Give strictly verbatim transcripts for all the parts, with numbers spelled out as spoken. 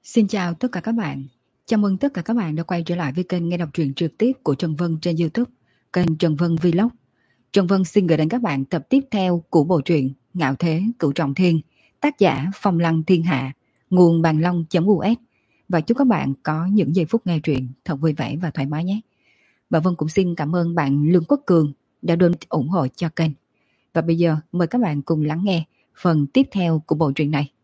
Xin chào tất cả các bạn. Chào mừng tất cả các bạn đã quay trở lại với kênh nghe đọc truyện trực tiếp của Trần Vân trên YouTube, kênh Trần Vân Vlog. Trần Vân xin gửi đến các bạn tập tiếp theo của bộ truyện Ngạo Thế Cửu Trọng Thiên, tác giả Phong Lăng Thiên Hạ, nguồn bàn long.us. Và chúc các bạn có những giây phút nghe truyện thật vui vẻ và thoải mái nhé. Và Vân cũng xin cảm ơn bạn Lương Quốc Cường đã luôn ủng hộ cho kênh. Và bây giờ mời các bạn cùng lắng nghe phần tiếp theo của bộ truyện này.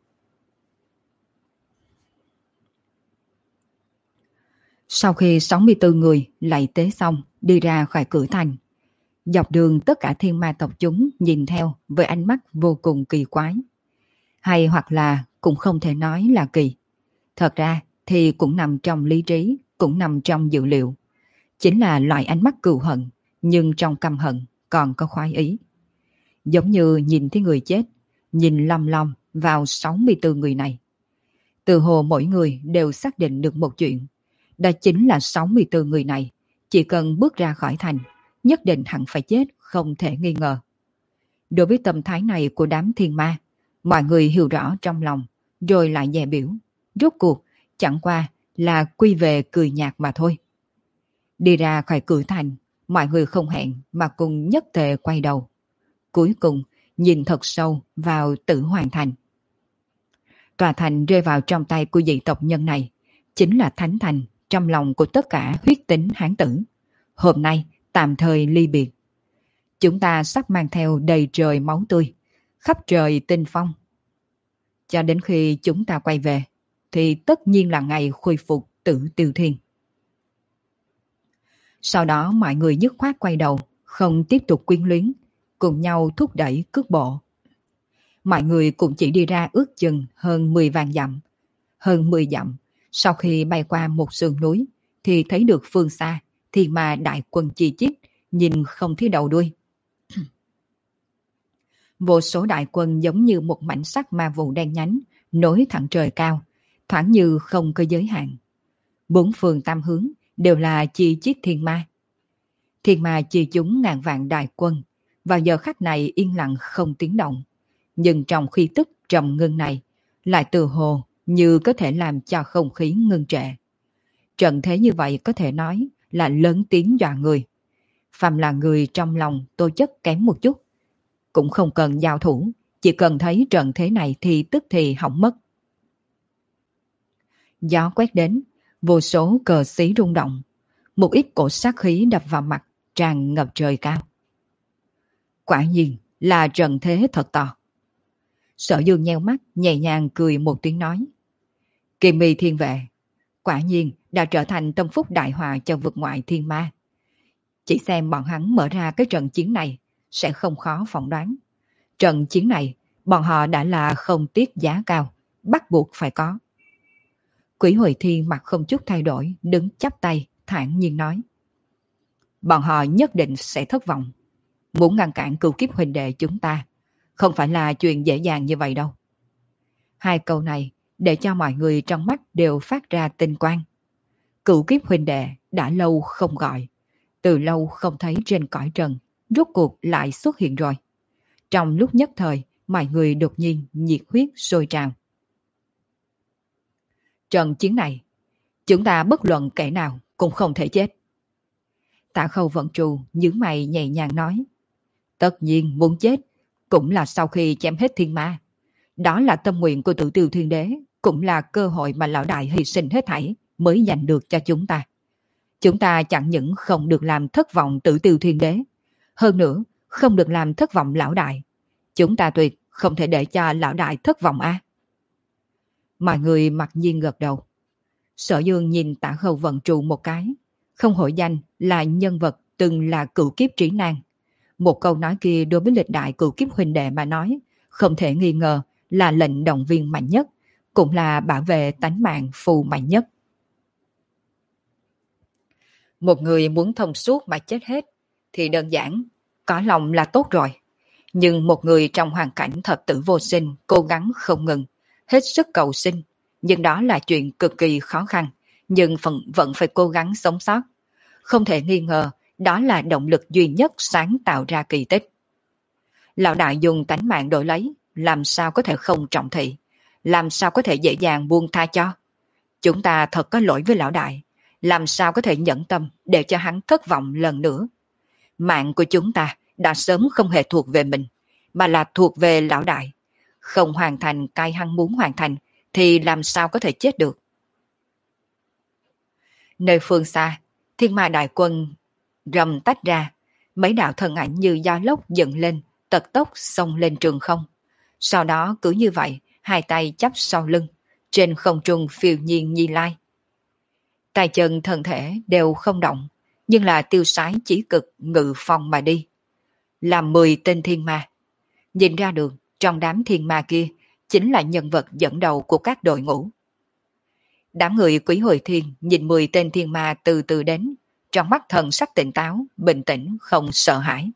Sau khi sáu mươi tư người lạy tế xong đi ra khỏi cửa thành, dọc đường tất cả thiên ma tộc chúng nhìn theo với ánh mắt vô cùng kỳ quái. Hay hoặc là cũng không thể nói là kỳ. Thật ra thì cũng nằm trong lý trí, cũng nằm trong dự liệu. Chính là loại ánh mắt cừu hận, nhưng trong căm hận còn có khoái ý. Giống như nhìn thấy người chết, nhìn lăm lăm vào sáu mươi tư người này. Từ hồ mỗi người đều xác định được một chuyện. Đó chính là sáu mươi tư người này, chỉ cần bước ra khỏi thành, nhất định hẳn phải chết, không thể nghi ngờ. Đối với tâm thái này của đám thiên ma, mọi người hiểu rõ trong lòng, rồi lại dè biểu. Rốt cuộc, chẳng qua là quy về cười nhạt mà thôi. Đi ra khỏi cửa thành, mọi người không hẹn mà cùng nhất tề quay đầu. Cuối cùng, nhìn thật sâu vào Tử Hoàng Thành. Tòa thành rơi vào trong tay của dị tộc nhân này, chính là thánh thành trong lòng của tất cả huyết tính hán tử. Hôm nay tạm thời ly biệt. Chúng ta sắp mang theo đầy trời máu tươi, khắp trời tinh phong. Cho đến khi chúng ta quay về, thì tất nhiên là ngày khôi phục Tử Tiêu Thiên. Sau đó mọi người dứt khoát quay đầu, không tiếp tục quyến luyến, cùng nhau thúc đẩy cước bộ. Mọi người cũng chỉ đi ra ước chừng hơn mười vạn dặm. Hơn mười dặm, sau khi bay qua một sườn núi, thì thấy được phương xa, thì mà đại quân chi chít, nhìn không thấy đầu đuôi. Vô số đại quân giống như một mảnh sắt ma vụ đen nhánh, nối thẳng trời cao, thoáng như không có giới hạn. Bốn phương tam hướng đều là chi chít thiên ma. Thiên ma chi chúng ngàn vạn đại quân, vào giờ khắc này yên lặng không tiếng động. Nhưng trong khi tức trầm ngưng này, lại từ hồ như có thể làm cho không khí ngưng trệ. Trận thế như vậy có thể nói là lớn tiếng dọa người. Phàm là người trong lòng tố chất kém một chút, cũng không cần giao thủ, chỉ cần thấy trận thế này thì tức thì hỏng mất. Gió quét đến, vô số cờ xí rung động, một ít cổ sát khí đập vào mặt, tràn ngập trời cao. Quả nhiên là trận thế thật to. Sở Dương nheo mắt, nhẹ nhàng cười một tiếng nói. Kim Mi thiên vệ, quả nhiên đã trở thành tâm phúc đại hòa cho vực ngoại thiên ma. Chỉ xem bọn hắn mở ra cái trận chiến này, sẽ không khó phỏng đoán. Trận chiến này, bọn họ đã là không tiếc giá cao, bắt buộc phải có. Quỷ Hồi Thiên mặt không chút thay đổi, đứng chắp tay, thản nhiên nói. Bọn họ nhất định sẽ thất vọng. Muốn ngăn cản cửu kiếp huynh đệ chúng ta, không phải là chuyện dễ dàng như vậy đâu. Hai câu này để cho mọi người trong mắt đều phát ra tinh quang. Cửu kiếp huynh đệ đã lâu không gọi, từ lâu không thấy trên cõi trần, rốt cuộc lại xuất hiện rồi. Trong lúc nhất thời, mọi người đột nhiên nhiệt huyết sôi trào. Trận chiến này, chúng ta bất luận kẻ nào cũng không thể chết. Tạ Khâu Vận Trù nhướng mày nhẹ nhàng nói. Tất nhiên muốn chết cũng là sau khi chém hết thiên ma. Đó là tâm nguyện của Tử Tiêu Thiên Đế, cũng là cơ hội mà lão đại hy sinh hết thảy mới giành được cho chúng ta. Chúng ta chẳng những không được làm thất vọng Tử Tiêu Thiên Đế, hơn nữa không được làm thất vọng lão đại. Chúng ta tuyệt không thể để cho lão đại thất vọng a. À? Mọi người mặc nhiên gật đầu. Sở Dương nhìn Tạ Khâu Vận Trù một cái, không hổ danh là nhân vật từng là cửu kiếp trí nan. Một câu nói kia đối với lịch đại cửu kiếp huynh đệ mà nói, không thể nghi ngờ là lệnh động viên mạnh nhất, cũng là bảo vệ tánh mạng phù mạnh nhất. Một người muốn thông suốt mà chết hết thì đơn giản, có lòng là tốt rồi. Nhưng một người trong hoàn cảnh thập tử vô sinh, cố gắng không ngừng, hết sức cầu sinh, nhưng đó là chuyện cực kỳ khó khăn, nhưng phần vẫn phải cố gắng sống sót. Không thể nghi ngờ, đó là động lực duy nhất sáng tạo ra kỳ tích. Lão đại dùng tánh mạng đổi lấy, làm sao có thể không trọng thị, làm sao có thể dễ dàng buông tha cho. Chúng ta thật có lỗi với lão đại, làm sao có thể nhẫn tâm để cho hắn thất vọng lần nữa. Mạng của chúng ta đã sớm không hề thuộc về mình, mà là thuộc về lão đại. Không hoàn thành cái hắn muốn hoàn thành thì làm sao có thể chết được. Nơi phương xa, thiên ma đại quân rầm tách ra, mấy đạo thân ảnh như gió lốc dựng lên, tật tốc xông lên trường không. Sau đó cứ như vậy, hai tay chắp sau lưng, trên không trung phiêu nhiên nhi lai. Tay chân thân thể đều không động, nhưng là tiêu sái chỉ cực ngự phong mà đi. Làm mười tên thiên ma. Nhìn ra được, trong đám thiên ma kia, chính là nhân vật dẫn đầu của các đội ngũ. Đám người Quý Hồi Thiên nhìn mười tên thiên ma từ từ đến, trong mắt thần sắc tỉnh táo, bình tĩnh, không sợ hãi.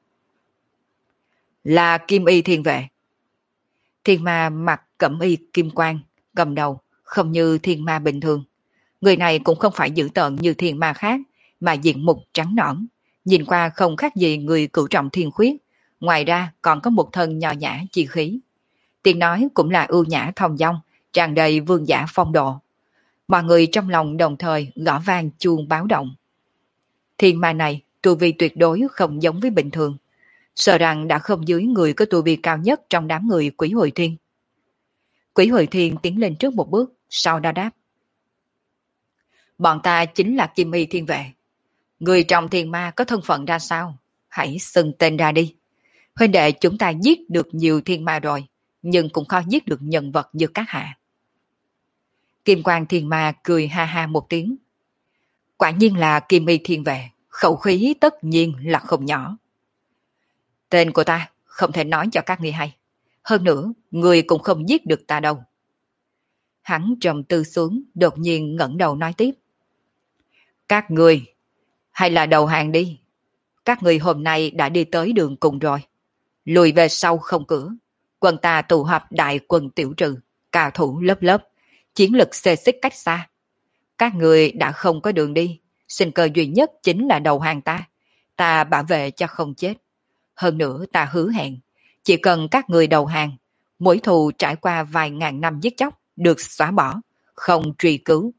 Là Kim Y Thiên Vệ. Thiên ma mặc cẩm y kim quang, cầm đầu, không như thiên ma bình thường. Người này cũng không phải dữ tợn như thiên ma khác, mà diện mục trắng nõn, nhìn qua không khác gì người cửu trọng thiên khuyết, ngoài ra còn có một thân nho nhã chi khí. Tiếng nói cũng là ưu nhã thong dong, tràn đầy vương giả phong độ. Mọi người trong lòng đồng thời gõ vang chuông báo động. Thiên ma này tu vi tuyệt đối không giống với bình thường, sợ rằng đã không dưới người có tu vi cao nhất trong đám người Quý Hồi Thiên. Quý Hồi Thiên tiến lên trước một bước, sau đó đáp. Bọn ta chính là Kim Y Thiên Vệ. Người trong thiên ma có thân phận ra sao? Hãy xưng tên ra đi. Huynh đệ chúng ta giết được nhiều thiên ma rồi, nhưng cũng khó giết được nhân vật như các hạ. Kim Quang Thiên Ma cười ha ha một tiếng. Quả nhiên là Kim Y Thiên Vệ, khẩu khí tất nhiên là không nhỏ. Tên của ta không thể nói cho các ngươi hay. Hơn nữa, người cũng không giết được ta đâu. Hắn trầm tư xuống, đột nhiên ngẩng đầu nói tiếp. Các người, hay là đầu hàng đi. Các người hôm nay đã đi tới đường cùng rồi. Lùi về sau không cửa. Quân ta tụ họp đại quân tiểu trừ, cao thủ lớp lớp, chiến lực xê xích cách xa. Các người đã không có đường đi, sinh cơ duy nhất chính là đầu hàng ta. Ta bảo vệ cho không chết. Hơn nữa ta hứa hẹn, chỉ cần các người đầu hàng, mỗi thù trải qua vài ngàn năm giết chóc được xóa bỏ, không truy cứu.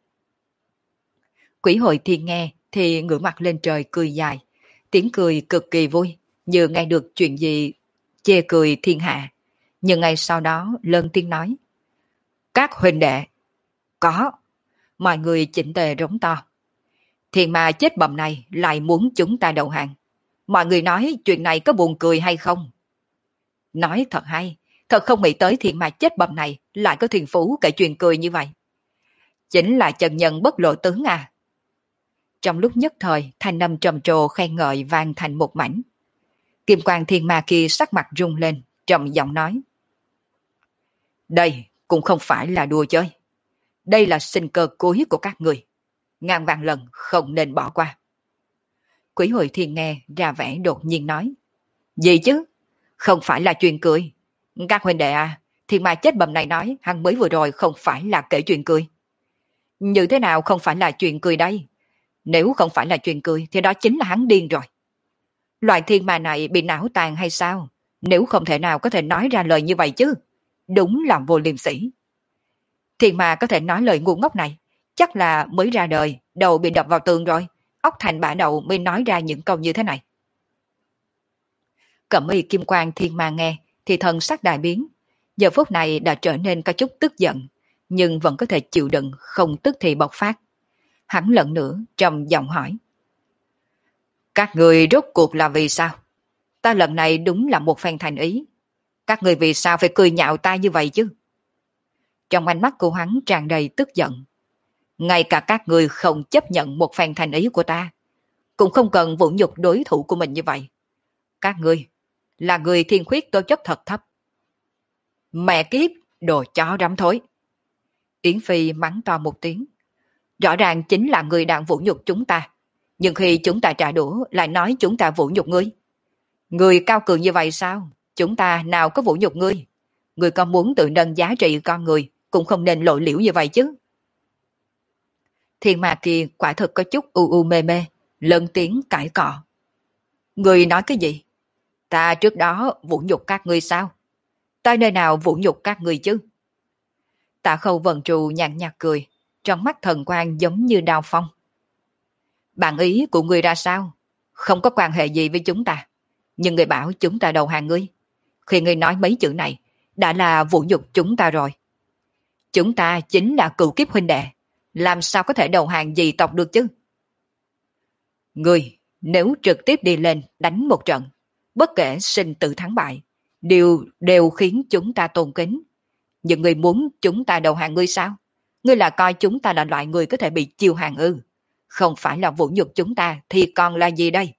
Quỷ Hội Thiên nghe thì ngửa mặt lên trời cười dài, tiếng cười cực kỳ vui, như nghe được chuyện gì chê cười thiên hạ. Nhưng ngay sau đó lớn tiếng nói. Các huynh đệ, có. Mọi người chỉnh tề rống to. Thiên ma chết bầm này lại muốn chúng ta đầu hàng. Mọi người nói chuyện này có buồn cười hay không? Nói thật hay, thật không nghĩ tới thiên ma chết bầm này lại có thiên phú kể chuyện cười như vậy. Chính là chân nhân bất lộ tướng à. Trong lúc nhất thời, thanh âm trầm trồ khen ngợi vang thành một mảnh. Kim Quang Thiên Ma kia sắc mặt rung lên, trầm giọng nói. Đây cũng không phải là đùa chơi. Đây là sinh cơ cuối của các người. Ngàn vạn lần không nên bỏ qua. Quỷ Hội Thiên nghe ra vẻ đột nhiên nói. Gì chứ? Không phải là chuyện cười. Các huynh đệ à, thiên ma chết bầm này nói hắn mới vừa rồi không phải là kể chuyện cười. Như thế nào không phải là chuyện cười đây? Nếu không phải là chuyện cười thì đó chính là hắn điên rồi. Loại thiên ma này bị não tàn hay sao? Nếu không thể nào có thể nói ra lời như vậy chứ. Đúng là vô liêm sỉ. Thiên ma có thể nói lời ngu ngốc này, chắc là mới ra đời, đầu bị đập vào tường rồi, óc thành bã đậu mới nói ra những câu như thế này. Cẩm y kim quang thiên ma nghe thì thần sắc đại biến, giờ phút này đã trở nên có chút tức giận, nhưng vẫn có thể chịu đựng không tức thì bộc phát. Hắn lần nữa trầm giọng hỏi. Các người rốt cuộc là vì sao? Ta lần này đúng là một phen thành ý. Các người vì sao phải cười nhạo ta như vậy chứ? Trong ánh mắt của hắn tràn đầy tức giận. Ngay cả các người không chấp nhận một phen thành ý của ta, cũng không cần vũ nhục đối thủ của mình như vậy. Các người là người thiên khuyết tố chất thật thấp. Mẹ kiếp, đồ chó rắm thối. Yến Phi mắng to một tiếng. Rõ ràng chính là người đang vũ nhục chúng ta, nhưng khi chúng ta trả đũa lại nói chúng ta vũ nhục ngươi. Người cao cường như vậy sao? Chúng ta nào có vũ nhục ngươi? Ngươi có muốn tự nâng giá trị con người cũng không nên lộ liễu như vậy chứ. Thiên ma kia quả thực có chút u u mê mê, lớn tiếng cãi cọ. Ngươi nói cái gì? Ta trước đó vũ nhục các ngươi sao? Ta nơi nào vũ nhục các ngươi chứ? Tạ Khâu Vân Trù nhàn nhạt cười, trong mắt thần quang giống như đao phong. Bạn ý của ngươi ra sao? Không có quan hệ gì với chúng ta. Nhưng ngươi bảo chúng ta đầu hàng ngươi. Khi ngươi nói mấy chữ này, đã là vũ nhục chúng ta rồi. Chúng ta chính là cựu kiếp huynh đệ. Làm sao có thể đầu hàng dị tộc được chứ? Ngươi, nếu trực tiếp đi lên đánh một trận, bất kể sinh tử thắng bại, đều, đều khiến chúng ta tôn kính. Nhưng ngươi muốn chúng ta đầu hàng ngươi sao? Ngươi là coi chúng ta là loại người có thể bị chiêu hàng ư? Không phải là vũ nhục chúng ta thì còn là gì đây?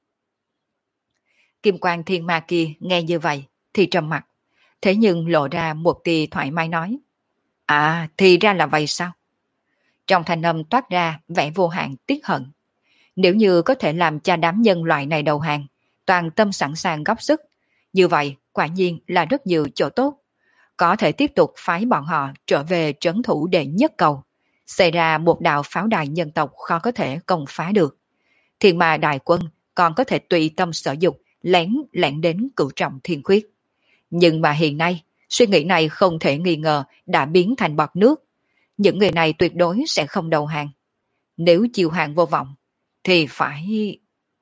Kim Quang Thiên Ma kia nghe như vậy thì trầm mặt, thế nhưng lộ ra một tia thoải mái nói. À, thì ra là vậy sao? Trong thanh âm toát ra vẻ vô hạn tiếc hận. Nếu như có thể làm cho đám nhân loại này đầu hàng, toàn tâm sẵn sàng góp sức, như vậy quả nhiên là rất nhiều chỗ tốt. Có thể tiếp tục phái bọn họ trở về trấn thủ đệ nhất cầu, xảy ra một đạo pháo đài nhân tộc khó có thể công phá được. Thiên Ma đại quân còn có thể tùy tâm sở dục, lén lẻn đến cửu trọng thiên khuyết. Nhưng mà hiện nay, suy nghĩ này không thể nghi ngờ đã biến thành bọt nước. Những người này tuyệt đối sẽ không đầu hàng. Nếu chiêu hàng vô vọng, thì phải...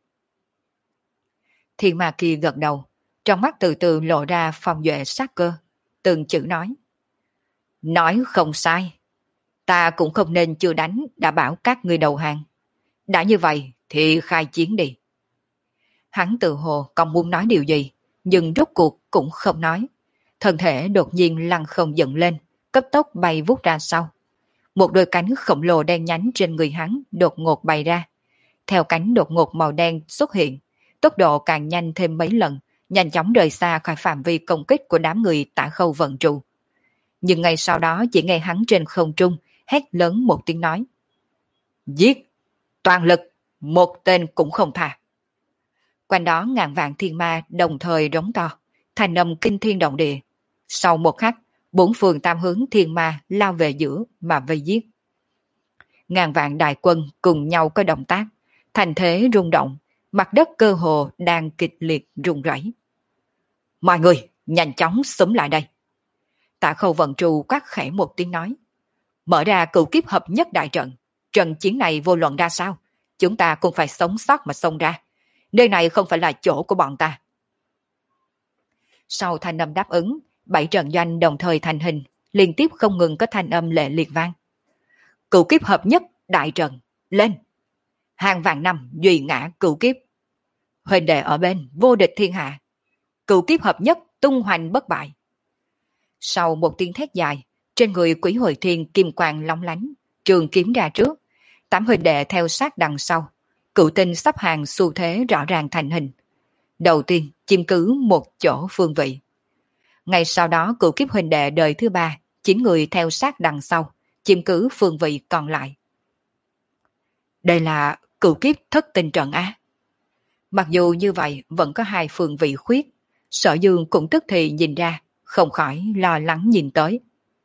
Thiên Ma kia gật đầu, trong mắt từ từ lộ ra phong duệ sát cơ, từng chữ nói. Nói không sai, ta cũng không nên chưa đánh đã bảo các ngươi đầu hàng. Đã như vậy thì khai chiến đi. Hắn tự hồ còn muốn nói điều gì, nhưng rốt cuộc cũng không nói. Thân thể đột nhiên lăn không dựng lên, cấp tốc bay vút ra sau. Một đôi cánh khổng lồ đen nhánh trên người hắn đột ngột bay ra. Theo cánh đột ngột màu đen xuất hiện, tốc độ càng nhanh thêm mấy lần, nhanh chóng rời xa khỏi phạm vi công kích của đám người Tả Khâu vận trụ. Nhưng ngay sau đó chỉ nghe hắn trên không trung hét lớn một tiếng nói. Giết! Toàn lực! Một tên cũng không tha! Quanh đó ngàn vạn thiên ma đồng thời rống to, thành âm kinh thiên động địa. Sau một khắc, bốn phương tam hướng thiên ma lao về giữa mà vây giết. Ngàn vạn đại quân cùng nhau có động tác, thành thế rung động, mặt đất cơ hồ đang kịch liệt rung rẩy. Mọi người, nhanh chóng xúm lại đây. Tạ Khâu vận trụ quát khẽ một tiếng nói. Mở ra cửu kiếp hợp nhất đại trận. Trận chiến này vô luận ra sao, chúng ta cũng phải sống sót mà xông ra. Nơi này không phải là chỗ của bọn ta. Sau thanh âm đáp ứng, bảy trận doanh đồng thời thành hình, liên tiếp không ngừng có thanh âm lệ liệt vang. Cửu kiếp hợp nhất đại trận, lên! Hàng vạn năm duy ngã cửu kiếp. Huỳnh đệ ở bên vô địch thiên hạ. Cửu kiếp hợp nhất tung hoành bất bại. Sau một tiếng thét dài, trên người Quỷ Hồi Thiên kim quang lóng lánh, trường kiếm ra trước, tám huỳnh đệ theo sát đằng sau. Cửu tinh sắp hàng xu thế rõ ràng thành hình. Đầu tiên chiếm cứ một chỗ phương vị. Ngay sau đó cửu kiếp huỳnh đệ đời thứ ba, chín người theo sát đằng sau, chiếm cứ phương vị còn lại. Đây là cửu kiếp thất tinh trận á. Mặc dù như vậy vẫn có hai phương vị khuyết, Sở Dương cũng tức thì nhìn ra, không khỏi lo lắng nhìn tới.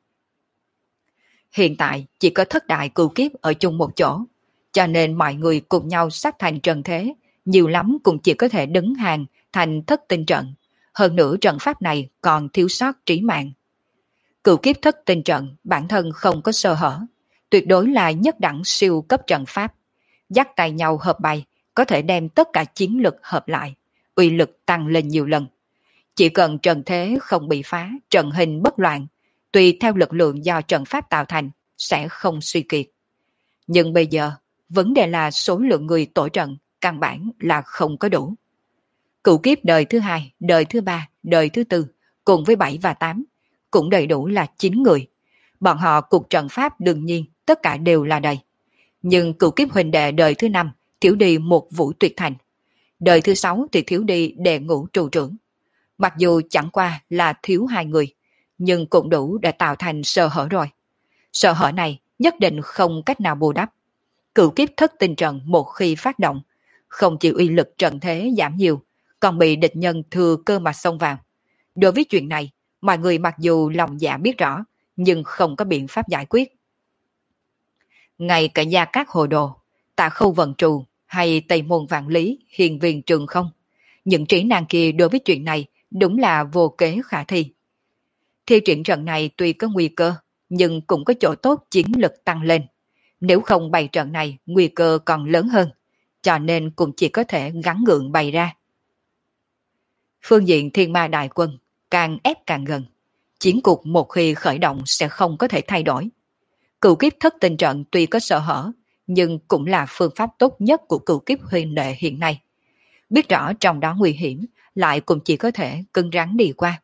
Hiện tại chỉ có thất đại cửu kiếp ở chung một chỗ, cho nên mọi người cùng nhau sát thành trận thế, nhiều lắm cũng chỉ có thể đứng hàng thành thất tinh trận. Hơn nữa trận pháp này còn thiếu sót trí mạng. Cửu kiếp thất tinh trận bản thân không có sơ hở, tuyệt đối là nhất đẳng siêu cấp trận pháp. Dắt tay nhau hợp bày, có thể đem tất cả chiến lực hợp lại, uy lực tăng lên nhiều lần. Chỉ cần trận thế không bị phá, trận hình bất loạn, tùy theo lực lượng do trận pháp tạo thành, sẽ không suy kiệt. Nhưng bây giờ, vấn đề là số lượng người tổ trận, căn bản là không có đủ. Cửu kiếp đời thứ hai, đời thứ ba, đời thứ tư, cùng với bảy và tám, cũng đầy đủ là chín người. Bọn họ cuộc trận pháp đương nhiên, tất cả đều là đầy. Nhưng cửu kiếp huỳnh đệ đời thứ năm, thiếu đi một vũ tuyệt thành. Đời thứ sáu thì thiếu đi đệ ngũ trụ trưởng. Mặc dù chẳng qua là thiếu hai người, nhưng cũng đủ để tạo thành sơ hở rồi. Sơ hở này nhất định không cách nào bù đắp. Cửu kiếp thất tinh trận một khi phát động, không chỉ uy lực trận thế giảm nhiều, còn bị địch nhân thừa cơ mà xông vào. Đối với chuyện này, mọi người mặc dù lòng dạ biết rõ, nhưng không có biện pháp giải quyết. Ngay cả Gia Cát Hồ Đồ, Tạ Khâu Vận Trù hay Tây Môn Vạn Lý, Hiền Viên Trường Không, những trí năng kia đối với chuyện này đúng là vô kế khả thi. Thi triển trận này tuy có nguy cơ, nhưng cũng có chỗ tốt chiến lực tăng lên. Nếu không bày trận này, nguy cơ còn lớn hơn, cho nên cũng chỉ có thể gắng gượng bày ra. Phương diện thiên ma đại quân, càng ép càng gần. Chiến cục một khi khởi động sẽ không có thể thay đổi. Cửu kiếp thất tinh trận tuy có sợ hở, nhưng cũng là phương pháp tốt nhất của cửu kiếp huyền đệ hiện nay. Biết rõ trong đó nguy hiểm, lại cũng chỉ có thể cứng rắn đi qua.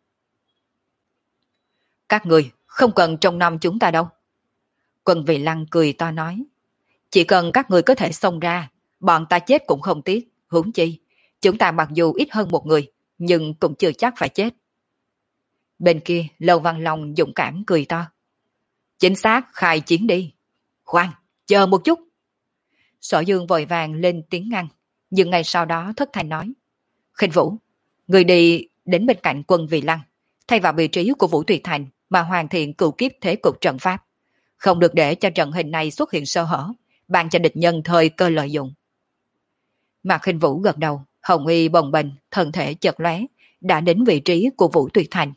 Các người không cần trông nom chúng ta đâu. Quân Vị Lăng cười to nói. Chỉ cần các người có thể xông ra, bọn ta chết cũng không tiếc, huống chi. Chúng ta mặc dù ít hơn một người, nhưng cũng chưa chắc phải chết. Bên kia, Lâu Văn Long dũng cảm cười to. Chính xác, khai chiến đi. Khoan, chờ một chút. Sở Dương vội vàng lên tiếng ngăn, nhưng ngay sau đó thất thanh nói. Khinh Vũ, người đi đến bên cạnh Quân Vị Lăng, thay vào vị trí của Vũ Tùy Thành mà hoàn thiện cửu kiếp thế cục trận pháp. Không được để cho trận hình này xuất hiện sơ hở, ban cho địch nhân thời cơ lợi dụng. Mạc Khinh Vũ gật đầu, hồng y bồng bềnh, thân thể chợt lóe, đã đến vị trí của Vũ Tùy Thành.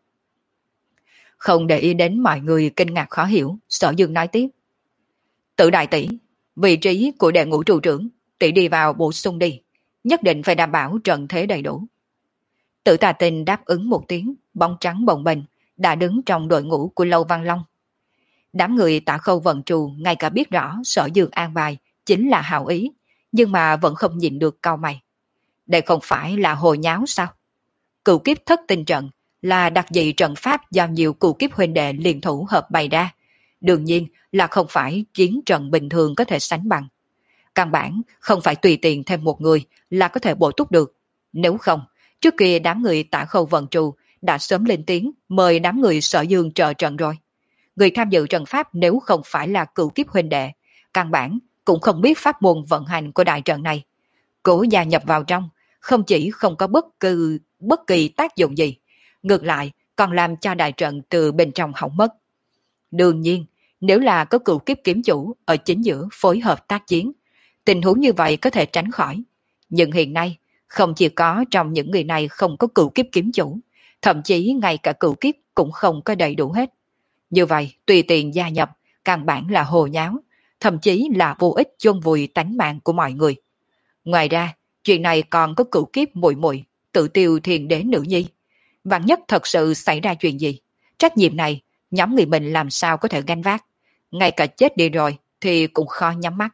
Không để ý đến mọi người kinh ngạc khó hiểu, Sở Dương nói tiếp. Tự đại tỷ, vị trí của đệ ngũ trụ trưởng, tỷ đi vào bổ sung đi, nhất định phải đảm bảo trận thế đầy đủ. Tự Tà Tinh đáp ứng một tiếng, bóng trắng bồng bềnh, đã đứng trong đội ngũ của Lâu Văn Long. Đám người Tạ Khâu vận trù ngay cả biết rõ Sở Dương an bài chính là hảo ý, nhưng mà vẫn không nhìn được cau mày. Đây không phải là hồi nháo sao? Cửu kiếp thất tinh trận là đặc dị trận pháp do nhiều cửu kiếp huynh đệ liên thủ hợp bày ra. Đương nhiên là không phải chiến trận bình thường có thể sánh bằng. Căn bản không phải tùy tiện thêm một người là có thể bổ túc được. Nếu không, trước kia đám người Tạ Khâu vận trù đã sớm lên tiếng mời đám người Sở Dương trợ trận rồi. Người tham dự trận pháp nếu không phải là cửu kiếp huynh đệ, căn bản cũng không biết pháp môn vận hành của đại trận này. Cố gia nhập vào trong, không chỉ không có bất cứ bất kỳ tác dụng gì, ngược lại còn làm cho đại trận từ bên trong hỏng mất. Đương nhiên, nếu là có cửu kiếp kiếm chủ ở chính giữa phối hợp tác chiến, tình huống như vậy có thể tránh khỏi. Nhưng hiện nay, không chỉ có trong những người này không có cửu kiếp kiếm chủ, thậm chí ngay cả cửu kiếp cũng không có đầy đủ hết. Như vậy, tùy tiện gia nhập, căn bản là hồ nháo, thậm chí là vô ích chôn vùi tánh mạng của mọi người. Ngoài ra, chuyện này còn có cửu kiếp muội muội tự tiêu thiền đế nữ nhi. Vạn nhất thật sự xảy ra chuyện gì, trách nhiệm này nhóm người mình làm sao có thể gánh vác. Ngay cả chết đi rồi thì cũng khó nhắm mắt.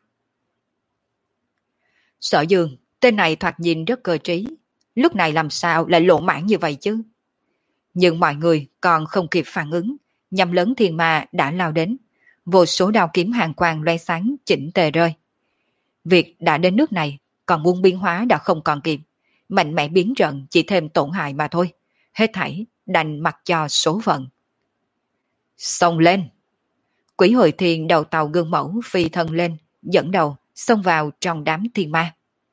Sở Dương, tên này thoạt nhìn rất cơ trí, lúc này làm sao lại lộ mãn như vậy chứ? Nhưng mọi người còn không kịp phản ứng, nhằm lớn thiên ma đã lao đến, vô số đao kiếm hàng quang loe sáng chỉnh tề rơi. Việc đã đến nước này, còn muốn biến hóa đã không còn kịp, mạnh mẽ biến trận chỉ thêm tổn hại mà thôi, hết thảy đành mặc cho số phận. Xông lên! Quỷ Hồi Thiên đầu tàu gương mẫu phi thân lên, dẫn đầu xông vào trong đám thiên ma.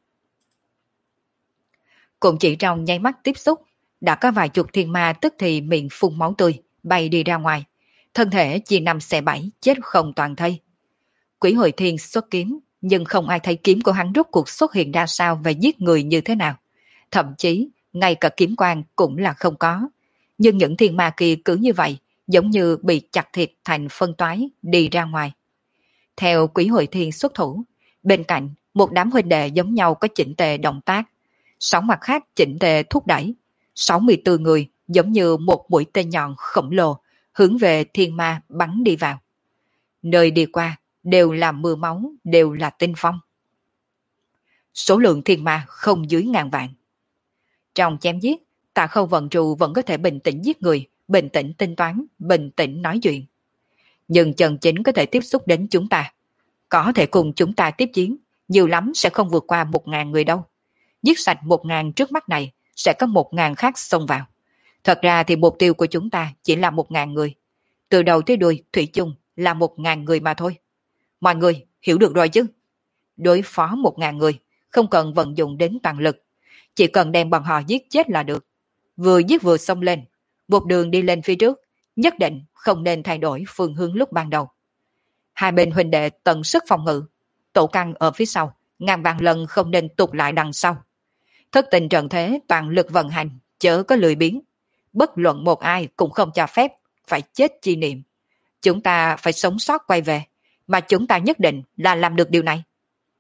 Cũng chỉ trong nháy mắt tiếp xúc, đã có vài chục thiên ma tức thì miệng phun máu tươi, bay đi ra ngoài, thân thể chia năm xẻ bảy, chết không toàn thây. Quỷ Hồi Thiên xuất kiếm, nhưng không ai thấy kiếm của hắn rốt cuộc xuất hiện ra sao và giết người như thế nào. Thậm chí, ngay cả kiếm quang cũng là không có. Nhưng những thiên ma kia cứ như vậy, giống như bị chặt thịt thành phân toái, đi ra ngoài. Theo Quỷ Hồi Thiên xuất thủ, bên cạnh, một đám huynh đệ giống nhau có chỉnh tề động tác. Sáu mặt khác chỉnh tề thúc đẩy. sáu mươi tư người giống như một mũi tên nhọn khổng lồ, hướng về thiên ma bắn đi vào. Nơi đi qua, đều là mưa máu, đều là tinh phong. Số lượng thiên ma không dưới ngàn vạn. Trong chém giết, Tạ Khâu vận trù vẫn có thể bình tĩnh giết người, bình tĩnh tính toán, bình tĩnh nói chuyện. Nhưng chân chính có thể tiếp xúc đến chúng ta, có thể cùng chúng ta tiếp chiến, nhiều lắm sẽ không vượt qua một ngàn người đâu. Giết sạch một ngàn trước mắt này, sẽ có một ngàn khác xông vào. Thật ra thì mục tiêu của chúng ta chỉ là một ngàn người. Từ đầu tới đuôi, thủy chung là một ngàn người mà thôi. Mọi người hiểu được rồi chứ? Đối phó một ngàn người, không cần vận dụng đến toàn lực. Chỉ cần đem bọn họ giết chết là được. Vừa giết vừa xông lên, một đường đi lên phía trước, nhất định không nên thay đổi phương hướng lúc ban đầu. Hai bên huynh đệ tận sức phòng ngự, tổ căn ở phía sau, ngàn vạn lần không nên tụt lại đằng sau. Thất tình trận thế toàn lực vận hành, chớ có lười biếng. Bất luận một ai cũng không cho phép phải chết chi niệm. chúng ta phải sống sót quay về, mà chúng ta nhất định là làm được điều này.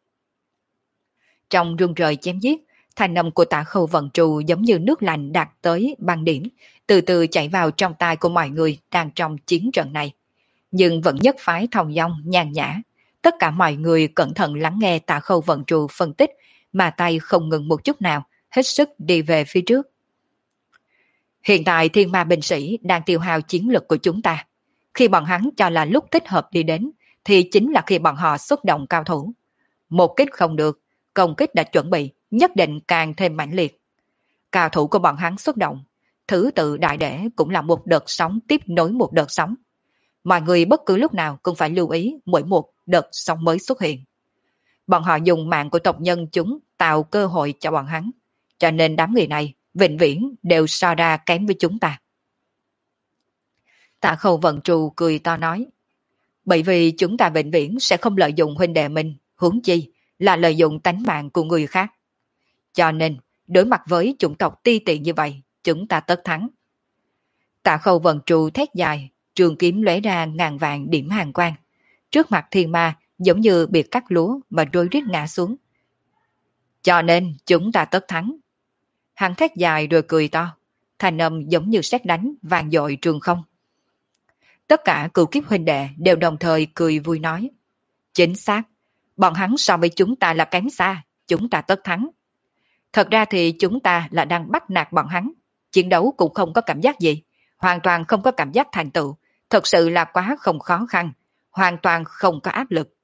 Trong rung rời chém giết, thanh âm của Tạ Khâu Vận Trù giống như nước lạnh đạt tới băng điểm, từ từ chảy vào trong tai của mọi người đang trong chiến trận này. Nhưng vẫn nhất phái thong dong nhàn nhã. Tất cả mọi người cẩn thận lắng nghe Tạ Khâu Vận Trù phân tích, mà tay không ngừng một chút nào, hết sức đi về phía trước. Hiện tại thiên ma binh sĩ đang tiêu hao chiến lực của chúng ta. Khi bọn hắn cho là lúc thích hợp đi đến, thì chính là khi bọn họ xuất động cao thủ. Một kích không được, công kích đã chuẩn bị, nhất định càng thêm mãnh liệt. Cao thủ của bọn hắn xuất động, thứ tự đại để cũng là một đợt sóng tiếp nối một đợt sóng. Mọi người bất cứ lúc nào cũng phải lưu ý mỗi một đợt sóng mới xuất hiện. Bọn họ dùng mạng của tộc nhân chúng tạo cơ hội cho bọn hắn, cho nên đám người này vĩnh viễn đều so ra kém với chúng ta. Tạ Khâu Vận Trù cười to nói, bởi vì chúng ta vĩnh viễn sẽ không lợi dụng huynh đệ mình, huống chi là lợi dụng tánh mạng của người khác. Cho nên, đối mặt với chủng tộc ti tiện như vậy, chúng ta tất thắng. Tạ Khâu Vận Trù thét dài, trường kiếm lóe ra ngàn vạn điểm hàn quang. Trước mặt thiên ma giống như biệt cắt lúa mà rối rít ngã xuống. Cho nên chúng ta tất thắng. Hắn thét dài rồi cười to, thanh âm giống như sét đánh vang dội trường không. Tất cả cửu kiếp huynh đệ đều đồng thời cười vui nói, chính xác, bọn hắn so với chúng ta là kém xa, chúng ta tất thắng. Thật ra thì chúng ta là đang bắt nạt bọn hắn, chiến đấu cũng không có cảm giác gì, hoàn toàn không có cảm giác thành tựu, thật sự là quá không khó khăn, hoàn toàn không có áp lực.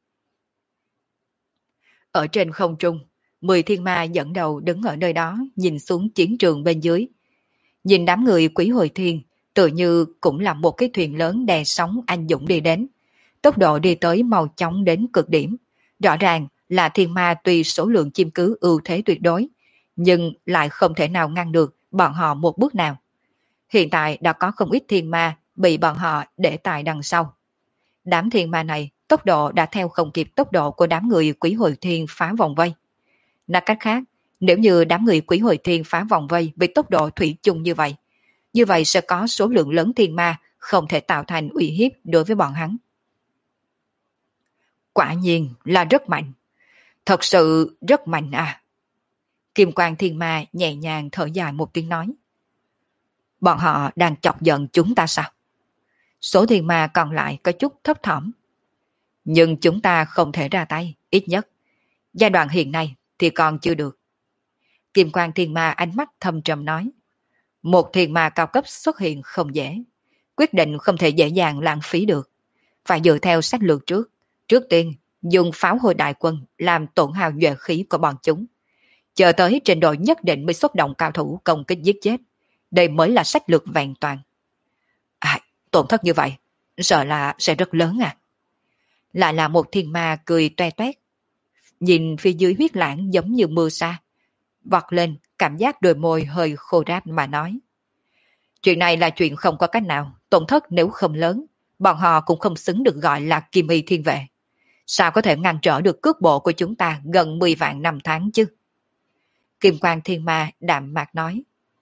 Ở trên không trung, mười thiên ma dẫn đầu đứng ở nơi đó nhìn xuống chiến trường bên dưới. Nhìn đám người Quý Hồi Thiên tự như cũng là một cái thuyền lớn đè sóng anh dũng đi đến. Tốc độ đi tới mau chóng đến cực điểm. Rõ ràng là thiên ma tuy số lượng chiếm cứ ưu thế tuyệt đối, nhưng lại không thể nào ngăn được bọn họ một bước nào. Hiện tại đã có không ít thiên ma bị bọn họ để tại đằng sau. Đám thiên ma này tốc độ đã theo không kịp tốc độ của đám người Quý Hồi Thiên phá vòng vây. Nói cách khác, nếu như đám người Quý Hồi Thiên phá vòng vây với tốc độ thủy chung như vậy, như vậy sẽ có số lượng lớn thiên ma không thể tạo thành uy hiếp đối với bọn hắn. Quả nhiên là rất mạnh. Thật sự rất mạnh à. Kim Quang Thiên Ma nhẹ nhàng thở dài một tiếng nói. Bọn họ đang chọc giận chúng ta sao? Số thiên ma còn lại có chút thấp thỏm. Nhưng chúng ta không thể ra tay, ít nhất. Giai đoạn hiện nay thì còn chưa được. Kim Quang Thiên Ma ánh mắt thâm trầm nói. Một thiên ma cao cấp xuất hiện không dễ. Quyết định không thể dễ dàng lãng phí được. Phải dựa theo sách lược trước. Trước tiên, dùng pháo hồi đại quân làm tổn hao nhuệ khí của bọn chúng. Chờ tới trình độ nhất định mới xuất động cao thủ công kích giết chết. Đây mới là sách lược vẹn toàn. À, tổn thất như vậy, sợ là sẽ rất lớn à. Lại là một thiên ma cười toe toét. Nhìn phía dưới huyết lãng giống như mưa sa. Vọt lên, cảm giác đôi môi hơi khô ráp mà nói. Chuyện này là chuyện không có cách nào, tổn thất nếu không lớn, bọn họ cũng không xứng được gọi là Kim Y Thiên Vệ. Sao có thể ngăn trở được cước bộ của chúng ta gần mười vạn năm tháng chứ? Kim Quang Thiên Ma đạm mạc nói.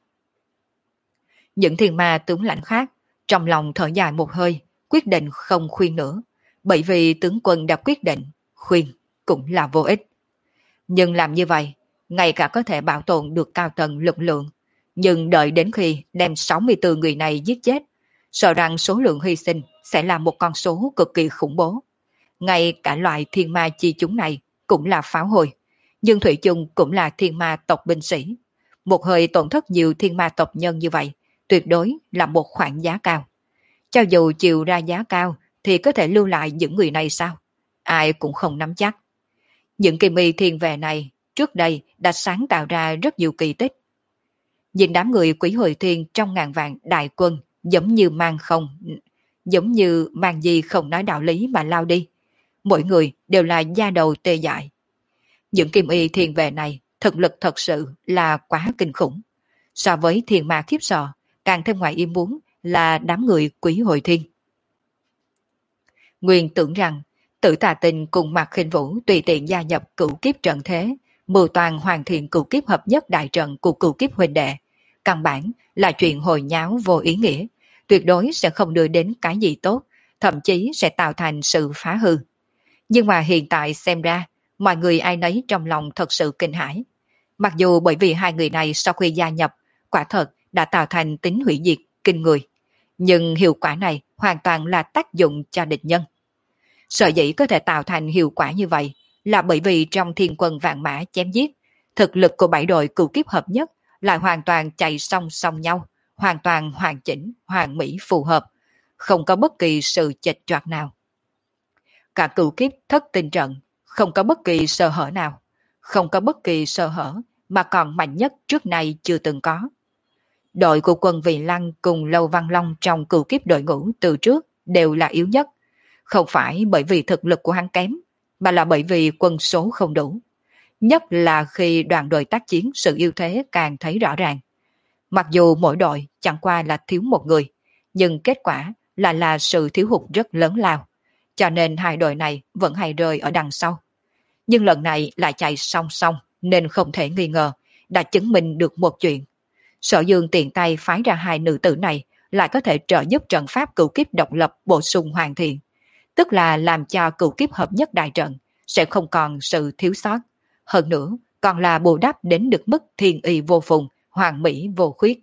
Những thiên ma tướng lãnh khác, trong lòng thở dài một hơi, quyết định không khuyên nữa, bởi vì tướng quân đã quyết định, khuyên cũng là vô ích. Nhưng làm như vậy, ngay cả có thể bảo tồn được cao tầng lực lượng, nhưng đợi đến khi đem sáu mươi tư người này giết chết, sợ rằng số lượng hy sinh sẽ là một con số cực kỳ khủng bố. Ngay cả loại thiên ma chi chúng này cũng là pháo hồi, nhưng thủy chung cũng là thiên ma tộc binh sĩ. Một hơi tổn thất nhiều thiên ma tộc nhân như vậy, tuyệt đối là một khoản giá cao. Cho dù chịu ra giá cao, thì có thể lưu lại những người này sao? Ai cũng không nắm chắc. Những Kim Y Thiên Vệ này trước đây đã sáng tạo ra rất nhiều kỳ tích. Nhìn đám người Quý Hồi Thiên trong ngàn vạn đại quân giống như mang không, giống như mang gì không nói đạo lý mà lao đi. Mỗi người đều là da đầu tê dại. Những Kim Y Thiên Vệ này thực lực thật sự là quá kinh khủng. So với thiên ma khiếp sợ, càng thêm ngoài ý muốn là đám người Quý Hồi Thiên. Nguyên tưởng rằng Tử Tà Tinh cùng Mạc Khinh Vũ tùy tiện gia nhập cửu kiếp trận thế, mưu toàn hoàn thiện cửu kiếp hợp nhất đại trận của cửu kiếp huynh đệ. Căn bản là chuyện hồi nháo vô ý nghĩa, tuyệt đối sẽ không đưa đến cái gì tốt, thậm chí sẽ tạo thành sự phá hư. Nhưng mà hiện tại xem ra, mọi người ai nấy trong lòng thật sự kinh hãi. Mặc dù bởi vì hai người này sau khi gia nhập, quả thật đã tạo thành tính hủy diệt kinh người. Nhưng hiệu quả này hoàn toàn là tác dụng cho địch nhân. Sở dĩ có thể tạo thành hiệu quả như vậy là bởi vì trong thiên quân vạn mã chém giết, thực lực của bảy đội cửu kiếp hợp nhất lại hoàn toàn chạy song song nhau, hoàn toàn hoàn chỉnh, hoàn mỹ phù hợp, không có bất kỳ sự chệch choạc nào. Cả cửu kiếp thất tinh trận, không có bất kỳ sơ hở nào, không có bất kỳ sơ hở mà còn mạnh nhất trước nay chưa từng có. Đội của quân Vị Lăng cùng Lâu Văn Long trong cửu kiếp đội ngũ từ trước đều là yếu nhất, không phải bởi vì thực lực của hắn kém, mà là bởi vì quân số không đủ. Nhất là khi đoàn đội tác chiến sự ưu thế càng thấy rõ ràng. Mặc dù mỗi đội chẳng qua là thiếu một người, nhưng kết quả lại là sự thiếu hụt rất lớn lao. Cho nên hai đội này vẫn hay rơi ở đằng sau. Nhưng lần này lại chạy song song nên không thể nghi ngờ, đã chứng minh được một chuyện. Sở Dương tiện tay phái ra hai nữ tử này lại có thể trợ giúp trận pháp cửu kiếp độc lập bổ sung hoàn thiện. Tức là làm cho cửu kiếp hợp nhất đại trận sẽ không còn sự thiếu sót. Hơn nữa còn là bù đắp đến được mức thiên y vô phùng, hoàn mỹ vô khuyết.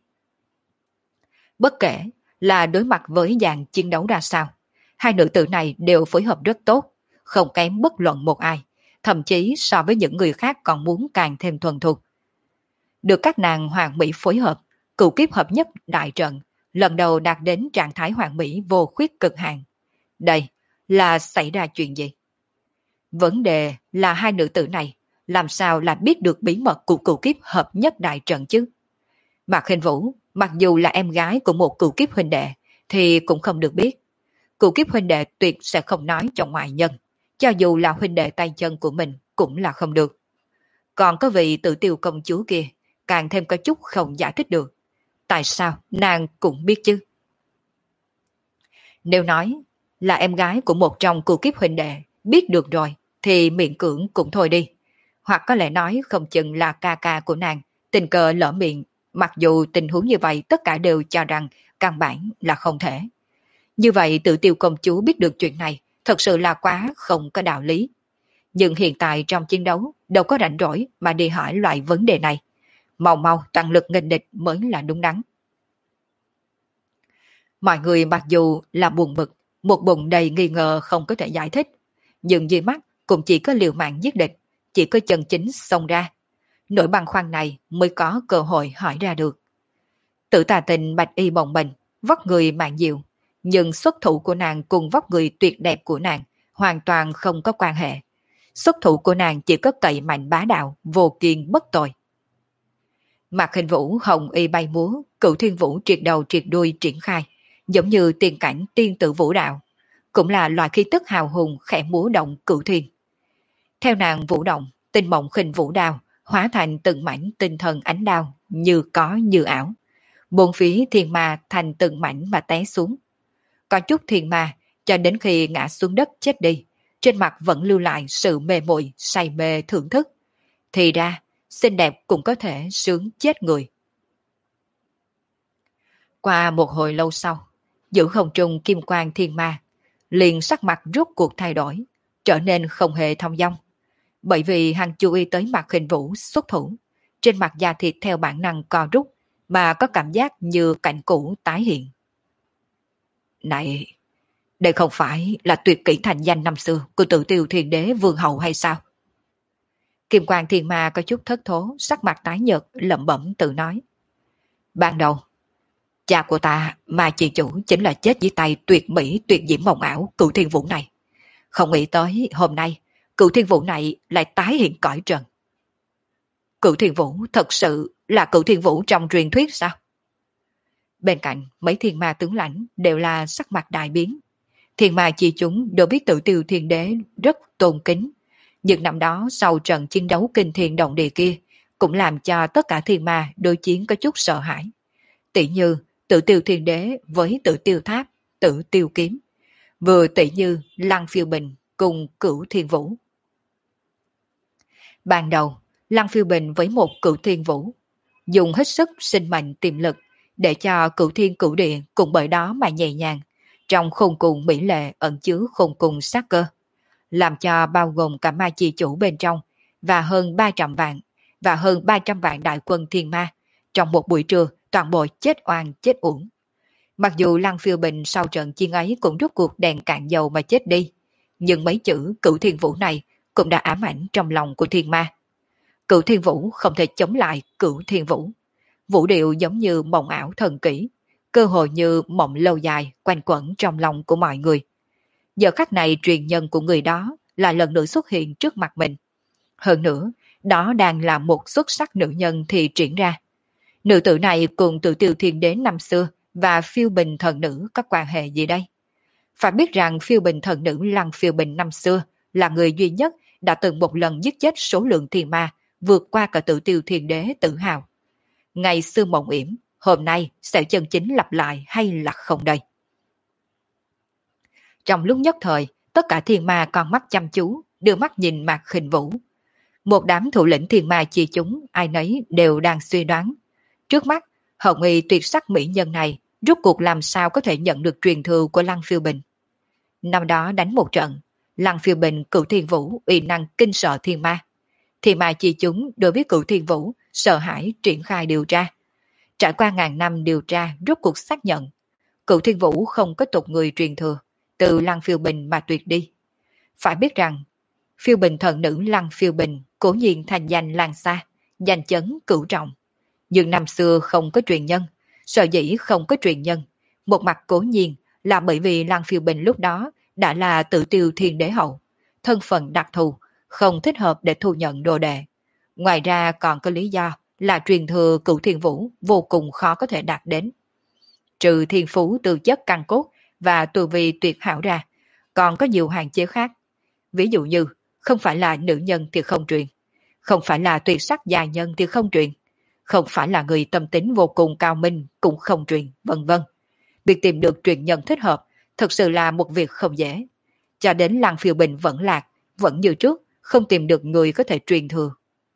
Bất kể là đối mặt với dạng chiến đấu ra sao, hai nữ tử này đều phối hợp rất tốt, không kém bất luận một ai, thậm chí so với những người khác còn muốn càng thêm thuần thục. Được các nàng hoàn mỹ phối hợp, cửu kiếp hợp nhất đại trận lần đầu đạt đến trạng thái hoàn mỹ vô khuyết cực hạn. Đây là xảy ra chuyện gì? Vấn đề là hai nữ tử này làm sao là biết được bí mật của cửu kiếp hợp nhất đại trận chứ? Mạc Khinh Vũ mặc dù là em gái của một cửu kiếp huynh đệ thì cũng không được biết. Cửu kiếp huynh đệ tuyệt sẽ không nói cho ngoại nhân, cho dù là huynh đệ tay chân của mình cũng là không được. Còn có vị Tử Tiêu công chúa kia càng thêm có chút không giải thích được. Tại sao nàng cũng biết chứ? Nếu nói là em gái của một trong cửu kiếp huynh đệ biết được rồi thì miệng cưỡng cũng thôi đi. Hoặc có lẽ nói không chừng là ca ca của nàng tình cờ lỡ miệng, mặc dù tình huống như vậy tất cả đều cho rằng căn bản là không thể. Như vậy Tử Tiêu công chúa biết được chuyện này thật sự là quá không có đạo lý. Nhưng hiện tại trong chiến đấu đâu có rảnh rỗi mà đi hỏi loại vấn đề này. Mau mau toàn lực nghênh địch mới là đúng đắn. Mọi người mặc dù là buồn bực, một bụng đầy nghi ngờ không có thể giải thích, nhưng dưới mắt cũng chỉ có liều mạng giết địch, chỉ có chân chính xông ra. Nỗi băn khoăn này mới có cơ hội hỏi ra được. Tử Tà Tình bạch y bồng bềnh, vóc người mạn diệu, nhưng xuất thủ của nàng cùng vóc người tuyệt đẹp của nàng hoàn toàn không có quan hệ. Xuất thủ của nàng chỉ có cậy mạnh bá đạo, vô kiên bất tội. Mạc Khinh Vũ hồng y bay múa, Cửu Thiên Vũ triệt đầu triệt đuôi triển khai, giống như tiền cảnh tiên tử vũ đạo, cũng là loại khí tức hào hùng khẽ múa động cửu thiên. Theo nàng vũ động, tinh mộng khinh vũ đao hóa thành từng mảnh tinh thần ánh đao, như có như ảo. Bốn phía thiên ma thành từng mảnh mà té xuống. Có chút thiên ma cho đến khi ngã xuống đất chết đi, trên mặt vẫn lưu lại sự mê muội say mê thưởng thức. Thì ra xinh đẹp cũng có thể sướng chết người. Qua một hồi lâu sau, giữa không trung kim quang thiên ma liền sắc mặt rút cuộc thay đổi, trở nên không hề thông dong. Bởi vì hắn chú ý tới Mạc Khinh Vũ xuất thủ, trên mặt da thịt theo bản năng co rút, mà có cảm giác như cảnh cũ tái hiện. Này, đây không phải là tuyệt kỹ thành danh năm xưa của Tử Tiêu Thiên Đế Vương Hậu hay sao? Kim Quang Thiên Ma có chút thất thố, sắc mặt tái nhợt, lẩm bẩm tự nói. Ban đầu, cha của ta mà chị chủ chính là chết dưới tay tuyệt mỹ tuyệt diễm mộng ảo Cửu Thiên Vũ này. Không nghĩ tới hôm nay Cửu Thiên Vũ này lại tái hiện cõi trần. Cửu Thiên Vũ thật sự là Cửu Thiên Vũ trong truyền thuyết sao? Bên cạnh mấy thiên ma tướng lãnh đều là sắc mặt đại biến. Thiên ma chi chúng đều biết Tử Tiêu Thiên Đế rất tôn kính, nhưng năm đó sau trận chiến đấu kinh thiên động địa kia cũng làm cho tất cả thiên ma đối chiến có chút sợ hãi. Tỷ như Tử Tiêu Thiên Đế với Tử Tiêu Tháp, Tử Tiêu Kiếm, vừa tỷ như Lăng Phiêu Bình cùng Cửu Thiên Vũ. Ban đầu, Lăng Phiêu Bình với một Cửu Thiên Vũ dùng hết sức sinh mệnh tiềm lực để cho Cửu Thiên Cửu Địa cùng bởi đó mà nhẹ nhàng, Trong khôn cùng mỹ lệ ẩn chứa khôn cùng sát cơ, làm cho bao gồm cả ma chi chủ bên trong và hơn ba trăm vạn và hơn ba trăm vạn đại quân thiên ma trong một buổi trưa toàn bộ chết oan chết uổng. Mặc dù Lăng Phiêu Bình sau trận chiến ấy cũng rút cuộc đèn cạn dầu mà chết đi, nhưng mấy chữ Cửu Thiên Vũ này cũng đã ám ảnh trong lòng của thiên ma. Cửu Thiên Vũ không thể chống lại Cửu Thiên Vũ. Vũ điệu giống như mộng ảo thần kỹ, cơ hội như mộng lâu dài quanh quẩn trong lòng của mọi người. Giờ khắc này truyền nhân của người đó lại lần nữa xuất hiện trước mặt mình. Hơn nữa, đó đang là một xuất sắc nữ nhân thì triển ra. Nữ tử này cùng Tự Tiêu Thiên Đế năm xưa và Phiêu Bình thần nữ có quan hệ gì đây? Phải biết rằng Phiêu Bình thần nữ Lăng Phiêu Bình năm xưa là người duy nhất đã từng một lần giết chết số lượng thiên ma vượt qua cả Tự Tiêu Thiên Đế tự hào. Ngày xưa mộng yểm, hôm nay sẽ chân chính lặp lại hay là không đây? Trong lúc nhất thời, tất cả thiên ma con mắt chăm chú, đưa mắt nhìn Mạc Khinh Vũ. Một đám thủ lĩnh thiên ma chi chúng, ai nấy đều đang suy đoán. Trước mắt, hồng y tuyệt sắc mỹ nhân này rốt cuộc làm sao có thể nhận được truyền thừa của Lăng Phiêu Bình. Năm đó đánh một trận, Lăng Phiêu Bình Cửu Thiên Vũ uy năng kinh sợ thiên ma. Thiên ma chi chúng đối với Cửu Thiên Vũ sợ hãi triển khai điều tra. Trải qua ngàn năm điều tra rốt cuộc xác nhận, Cửu Thiên Vũ không có tục người truyền thừa, từ Lăng Phiêu Bình mà tuyệt đi. Phải biết rằng, Phiêu Bình thần nữ Lăng Phiêu Bình cố nhiên thành danh lan xa, danh chấn cửu trọng. Nhưng năm xưa không có truyền nhân, sợ dĩ không có truyền nhân. Một mặt cố nhiên là bởi vì Lăng Phiêu Bình lúc đó đã là Tự Tiêu Thiên Đế hậu, thân phận đặc thù, không thích hợp để thu nhận đồ đệ. Ngoài ra còn có lý do là truyền thừa Cửu Thiên Vũ vô cùng khó có thể đạt đến. Trừ thiên phú tư chất căn cốt và tu vi tuyệt hảo ra, còn có nhiều hạn chế khác. Ví dụ như, không phải là nữ nhân thì không truyền, không phải là tuyệt sắc già nhân thì không truyền, không phải là người tâm tính vô cùng cao minh cũng không truyền, vân vân. Việc tìm được truyền nhân thích hợp thực sự là một việc không dễ. Cho đến Lăng Phiêu Bình vẫn lạc, vẫn như trước, không tìm được người có thể truyền thừa.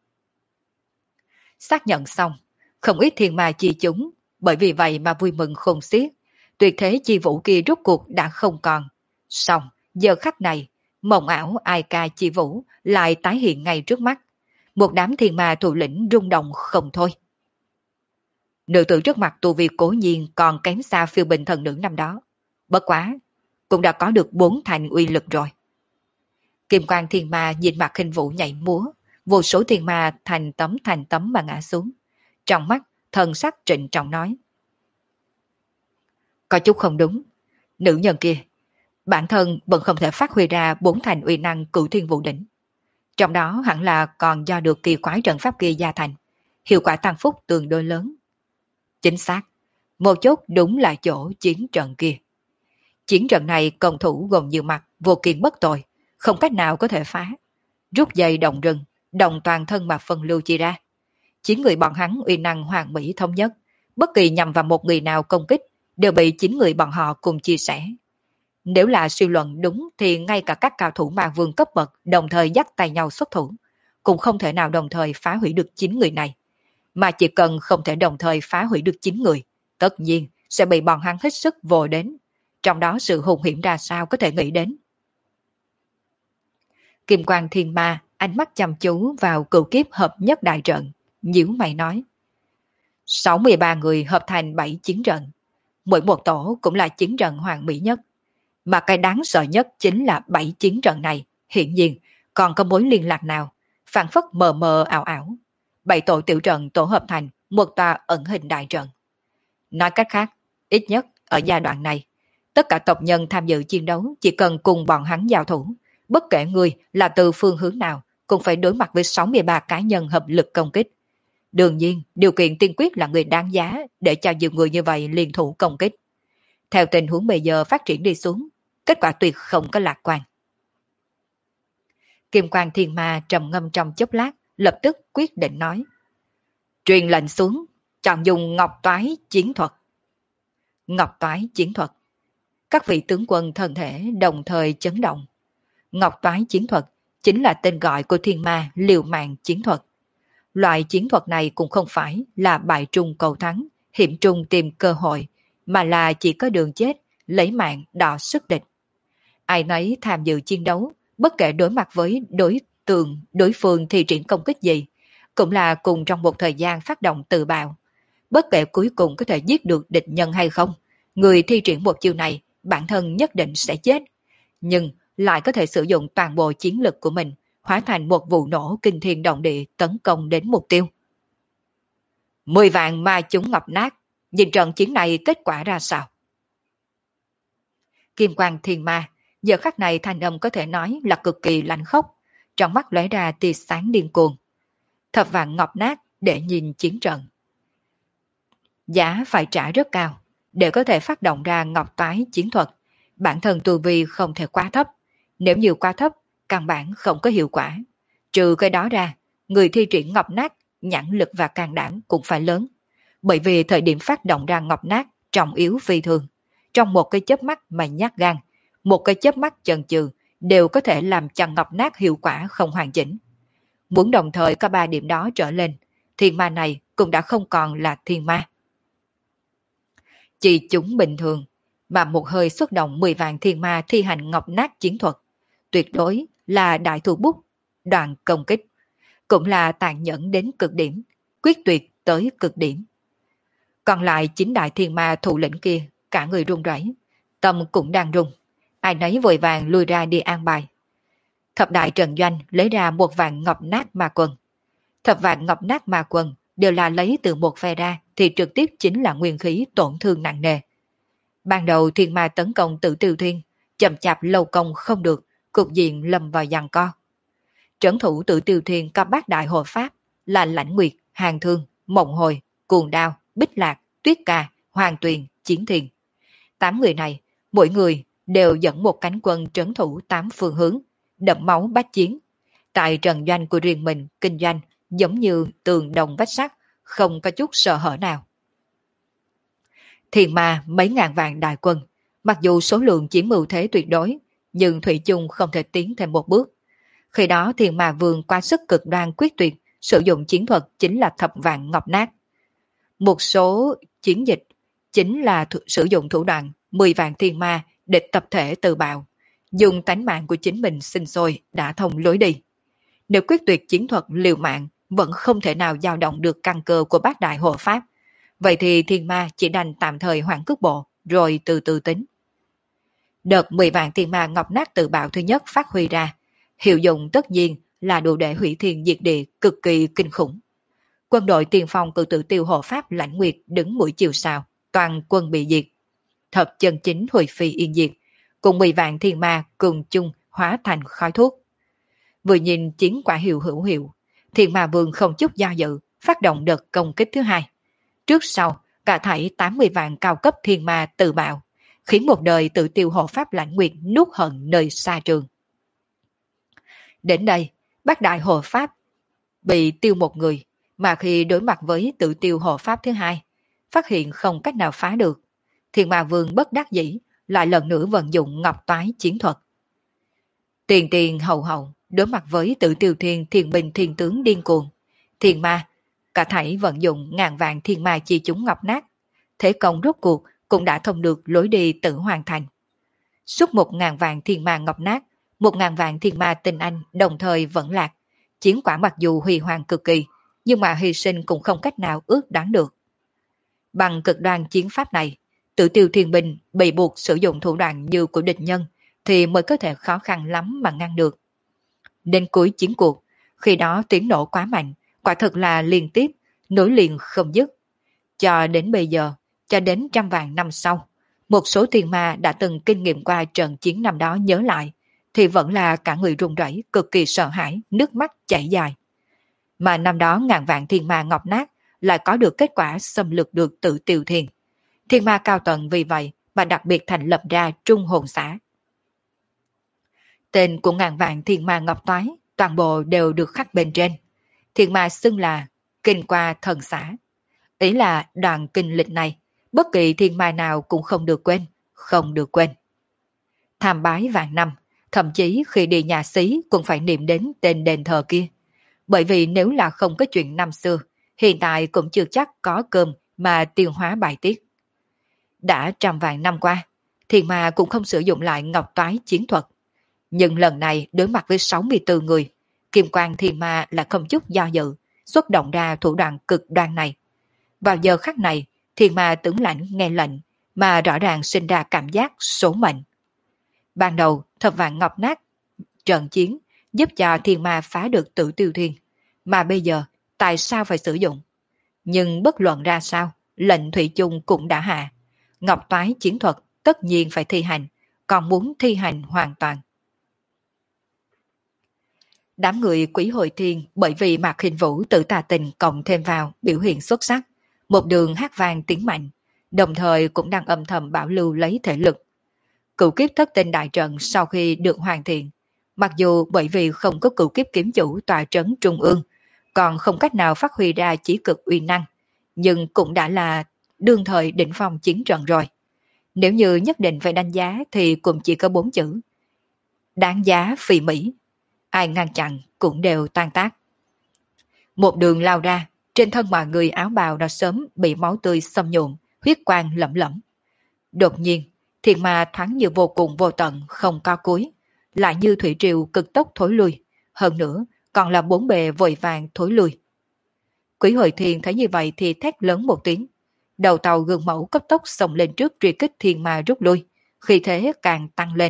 Xác nhận xong, không ít thiên ma chi chúng, bởi vì vậy mà vui mừng khôn xiết. Tuyệt thế chi vũ kia rốt cuộc đã không còn. Xong, giờ khắc này, mộng ảo ai ca chi vũ lại tái hiện ngay trước mắt. Một đám thiên ma thủ lĩnh rung động không thôi. Nữ tử trước mặt tu vi cố nhiên còn kém xa Phiêu Bình thần nữ năm đó. Bất quá, cũng đã có được bốn thành uy lực rồi. Kim quang thiên ma nhìn Mạc Khinh Vũ nhảy múa, vô số thiên ma thành tấm thành tấm mà ngã xuống. Trong mắt, thần sắc trịnh trọng nói. Có chút không đúng. Nữ nhân kia, bản thân vẫn không thể phát huy ra bốn thành uy năng Cửu Thiên Vũ đỉnh. Trong đó hẳn là còn do được kỳ quái trận pháp kia gia thành, hiệu quả tăng phúc tương đối lớn. Chính xác, một chốt đúng là chỗ chiến trận kia. Chiến trận này công thủ gồm nhiều mặt, vô kiên bất tội, không cách nào có thể phá. Rút dây động rừng, động toàn thân mà phân lưu chia ra. Chín người bọn hắn uy năng hoàn mỹ thống nhất, bất kỳ nhằm vào một người nào công kích, đều bị chín người bọn họ cùng chia sẻ. Nếu là suy luận đúng thì ngay cả các cao thủ ma vương cấp bậc đồng thời dắt tay nhau xuất thủ, cũng không thể nào đồng thời phá hủy được chín người này. Mà chỉ cần không thể đồng thời phá hủy được chín người, tất nhiên sẽ bị bọn hắn hết sức vồ đến. Trong đó sự hùng hiểm ra sao có thể nghĩ đến. Kim quang thiên ma ánh mắt chăm chú vào cửu kiếp hợp nhất đại trận, nhíu mày nói. sáu mươi ba người hợp thành bảy chiến trận, mỗi một tổ cũng là chiến trận hoàn mỹ nhất. Mà cái đáng sợ nhất chính là bảy chiến trận này, hiện nhiên còn có mối liên lạc nào, phản phất mờ mờ ảo ảo. Bảy tổ tiểu trận tổ hợp thành một tòa ẩn hình đại trận. Nói cách khác, ít nhất ở giai đoạn này, tất cả tộc nhân tham dự chiến đấu chỉ cần cùng bọn hắn giao thủ, bất kể người là từ phương hướng nào, cũng phải đối mặt với sáu mươi ba cá nhân hợp lực công kích. Đương nhiên, điều kiện tiên quyết là người đáng giá để cho nhiều người như vậy liên thủ công kích. Theo tình huống bây giờ phát triển đi xuống, kết quả tuyệt không có lạc quan. Kim quang thiên ma trầm ngâm trong chốc lát, lập tức quyết định nói. Truyền lệnh xuống, chọn dùng ngọc toái chiến thuật. Ngọc toái chiến thuật. Các vị tướng quân thân thể đồng thời chấn động. Ngọc toái chiến thuật chính là tên gọi của thiên ma liều mạng chiến thuật. Loại chiến thuật này cũng không phải là bại trung cầu thắng, hiểm trung tìm cơ hội, mà là chỉ có đường chết lấy mạng đọ sức địch. Ai nấy tham dự chiến đấu, bất kể đối mặt với đối tượng đối phương thi triển công kích gì, cũng là cùng trong một thời gian phát động tự bạo. Bất kể cuối cùng có thể giết được địch nhân hay không, người thi triển một chiêu này bản thân nhất định sẽ chết, nhưng lại có thể sử dụng toàn bộ chiến lực của mình, hóa thành một vụ nổ kinh thiên động địa tấn công đến mục tiêu. Mười vạn ma chúng ngọc nát, nhìn trận chiến này kết quả ra sao? Kim quang thiên ma, giờ khắc này thanh âm có thể nói là cực kỳ lạnh khốc, trong mắt lóe ra tia sáng điên cuồng. Thập vạn ngọc nát để nhìn chiến trận. Giá phải trả rất cao, để có thể phát động ra ngọc toái chiến thuật, bản thân tu vi không thể quá thấp, nếu như quá thấp, căn bản không có hiệu quả. Trừ cái đó ra, người thi triển ngọc nát, nhãn lực và can đảm cũng phải lớn, bởi vì thời điểm phát động ra ngọc nát trọng yếu phi thường, trong một cái chớp mắt mà nhát gan, một cái chớp mắt chần chừ đều có thể làm cho ngọc nát hiệu quả không hoàn chỉnh. Muốn đồng thời có ba điểm đó trở lên, thiên ma này cũng đã không còn là thiên ma. Chỉ chúng bình thường, mà một hơi xuất động mười vạn thiên ma thi hành ngọc nát chiến thuật, tuyệt đối là đại thủ bút, đoàn công kích, cũng là tàn nhẫn đến cực điểm, quyết tuyệt tới cực điểm. Còn lại chính đại thiên ma thủ lĩnh kia, cả người run rẩy, tâm cũng đang run, ai nấy vội vàng lui ra đi an bài. Thập đại trận doanh lấy ra một vạn ngọc nát ma quân. Thập vạn ngọc nát ma quân đều là lấy từ một phe ra thì trực tiếp chính là nguyên khí tổn thương nặng nề. Ban đầu thiên ma tấn công Tử Tiêu Thiên, chậm chạp lâu công không được, cục diện lầm vào giằng co. Trấn thủ Tử Tiêu Thiên có bát đại hộ pháp là Lãnh Nguyệt, Hàng Thương, Mộng Hồi, Cuồng Đao, Bích Lạc, Tuyết Ca, Hoàng Tuyền, Chiến Thiền. Tám người này, mỗi người đều dẫn một cánh quân trấn thủ tám phương hướng, đẫm máu bách chiến. Tại trận doanh của riêng mình kinh doanh giống như tường đồng vách sắt, không có chút sợ hở nào. Thiên ma mấy ngàn vạn đại quân, mặc dù số lượng chiếm ưu thế tuyệt đối, nhưng thủy chung không thể tiến thêm một bước. Khi đó thiên ma vương qua sức cực đoan quyết tuyệt, sử dụng chiến thuật chính là thập vạn ngọc nát. Một số chiến dịch chính là th- sử dụng thủ đoạn mười vạn thiên ma để tập thể tự bạo, dùng tánh mạng của chính mình sinh sôi đã thông lối đi. Nếu quyết tuyệt chiến thuật liều mạng vẫn không thể nào dao động được căn cơ của bát đại hộ pháp, vậy thì thiên ma chỉ đành tạm thời hoãn cước bộ rồi từ từ tính. Đợt mười vạn thiên ma ngọc nát tự bạo thứ nhất phát huy ra, hiệu dụng tất nhiên là đủ để hủy thiên diệt địa cực kỳ kinh khủng. Quân đội tiền phong của Tử Tiêu hộ pháp Lãnh Nguyệt đứng mũi chiều sao, toàn quân bị diệt. Thập chân chính hồi phi yên diệt, cùng mười vạn thiên ma cùng chung hóa thành khói thuốc. Vừa nhìn chiến quả hiệu hữu hiệu, thiên ma vương không chút do dự, phát động đợt công kích thứ hai. Trước sau, cả thảy tám mươi vạn cao cấp thiên ma tự bạo, khiến một đời Tử Tiêu hộ pháp Lãnh Nguyệt nuốt hận nơi xa trường. Đến đây, bát đại hộ pháp bị tiêu một người, mà khi đối mặt với Tử Tiêu hộ pháp thứ hai, phát hiện không cách nào phá được. Thiên ma vương bất đắc dĩ, lại lần nữa vận dụng ngọc toái chiến thuật. Tiền tiền hậu hậu, đối mặt với Tử Tiêu Thiên thiên binh thiên tướng điên cuồng. Thiên ma, cả thảy vận dụng ngàn vạn thiên ma chi chúng ngọc nát. Thế công rốt cuộc cũng đã thông được lối đi tự hoàn thành. Suốt một ngàn vạn thiên ma ngọc nát, một ngàn vạn thiên ma tinh anh đồng thời vẫn lạc. Chiến quả mặc dù huy hoàng cực kỳ, nhưng mà hy sinh cũng không cách nào ước đoán được. Bằng cực đoan chiến pháp này, Tử Tiêu Thiên binh bị buộc sử dụng thủ đoạn như của địch nhân thì mới có thể khó khăn lắm mà ngăn được. Đến cuối chiến cuộc, khi đó tiếng nổ quá mạnh, quả thực là liên tiếp, nối liền không dứt. Cho đến bây giờ, cho đến trăm vạn năm sau, một số thiên ma đã từng kinh nghiệm qua trận chiến năm đó nhớ lại, thì vẫn là cả người run rẩy, cực kỳ sợ hãi, nước mắt chảy dài. Mà năm đó ngàn vạn thiên ma ngọc nát lại có được kết quả xâm lược được Tử Tiêu Thiên. Thiên ma cao tầng vì vậy mà đặc biệt thành lập ra Trung Hồn Xã. Tên của ngàn vạn thiên ma ngọc toái toàn bộ đều được khắc bên trên. Thiên ma xưng là Kinh Qua Thần Xã. Ý là đoạn kinh lịch này, bất kỳ thiên ma nào cũng không được quên, không được quên. Tham bái vạn năm, thậm chí khi đi nhà xí cũng phải niệm đến tên đền thờ kia. Bởi vì nếu là không có chuyện năm xưa, hiện tại cũng chưa chắc có cơm mà tiêu hóa bài tiết. Đã trăm vạn năm qua, Thiên Ma cũng không sử dụng lại ngọc toái chiến thuật. Nhưng lần này đối mặt với sáu mươi tư người, Kim Quang Thiên Ma là không chút do dự, xuất động ra thủ đoạn cực đoan này. Vào giờ khắc này, Thiên Ma tướng lãnh nghe lệnh, mà rõ ràng sinh ra cảm giác số mệnh. Ban đầu, thập vạn ngọc nát trận chiến, giúp cho Thiên Ma phá được Tử Tiêu Thiên. Mà bây giờ, tại sao phải sử dụng? Nhưng bất luận ra sao, lệnh thủy chung cũng đã hạ. Ngọc toái chiến thuật tất nhiên phải thi hành, còn muốn thi hành hoàn toàn. Đám người Quỷ Hội Thiên bởi vì Mạc Khinh Vũ tự tà tình cộng thêm vào biểu hiện xuất sắc, một đường hát vang tiếng mạnh, đồng thời cũng đang âm thầm bảo lưu lấy thể lực. Cửu kiếp thất tinh đại trận sau khi được hoàn thiện, mặc dù bởi vì không có cửu kiếp kiếm chủ tòa trấn trung ương, còn không cách nào phát huy ra chỉ cực uy năng, nhưng cũng đã là đương thời đỉnh phong chiến trận rồi. Nếu như nhất định phải đánh giá thì cũng chỉ có bốn chữ: đáng giá phi mỹ. Ai ngăn chặn cũng đều tan tác. Một đường lao ra, trên thân mọi người áo bào đã sớm bị máu tươi xâm nhuộm, huyết quang lẫm lẫm. Đột nhiên, Thiên Ma thoáng như vô cùng vô tận, không có cuối, lại như thủy triều cực tốc thối lui, hơn nữa còn là bốn bề vội vàng thối lui. Quỷ Hội Thiên thấy như vậy thì thét lớn một tiếng, đầu tàu gương mẫu cấp tốc xông lên trước truy kích Thiên Ma rút lui, khi thế càng tăng lên.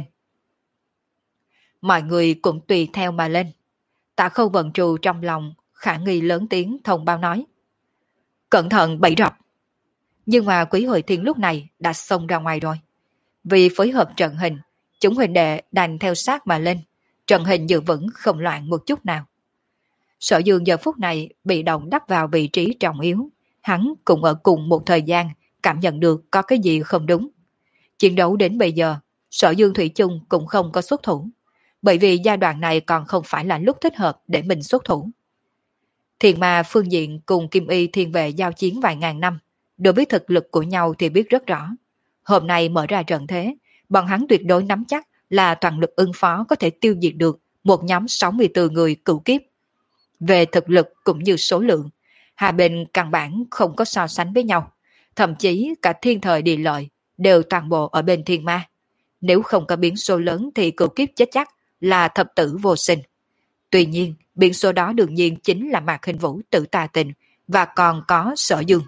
Mọi người cũng tùy theo mà lên. Tạ Khâu vận trù trong lòng khả nghi lớn tiếng thông báo nói: cẩn thận bẫy rập. Nhưng mà Quý Hội Thiên lúc này đã xông ra ngoài rồi. Vì phối hợp trận hình, chúng huỳnh đệ đành theo sát mà lên, trận hình dự vững không loạn một chút nào. Sở Dương giờ phút này bị động đắp vào vị trí trọng yếu, hắn cũng ở cùng một thời gian cảm nhận được có cái gì không đúng. Chiến đấu đến bây giờ, Sở Dương thủy chung cũng không có xuất thủ, bởi vì giai đoạn này còn không phải là lúc thích hợp để mình xuất thủ. Thiền Ma phương diện cùng Kim Y thiên vệ giao chiến vài ngàn năm, đối với thực lực của nhau thì biết rất rõ. Hôm nay mở ra trận thế, bọn hắn tuyệt đối nắm chắc là toàn lực ứng phó có thể tiêu diệt được một nhóm sáu mươi tư người cửu kiếp. Về thực lực cũng như số lượng, hai bên căn bản không có so sánh với nhau, thậm chí cả thiên thời địa lợi đều toàn bộ ở bên Thiên Ma. Nếu không có biến số lớn thì cửu kiếp chết chắc là thập tử vô sinh. Tuy nhiên, biến số đó đương nhiên chính là Mạc Khinh Vũ tự tà tình và còn có Sở Dương.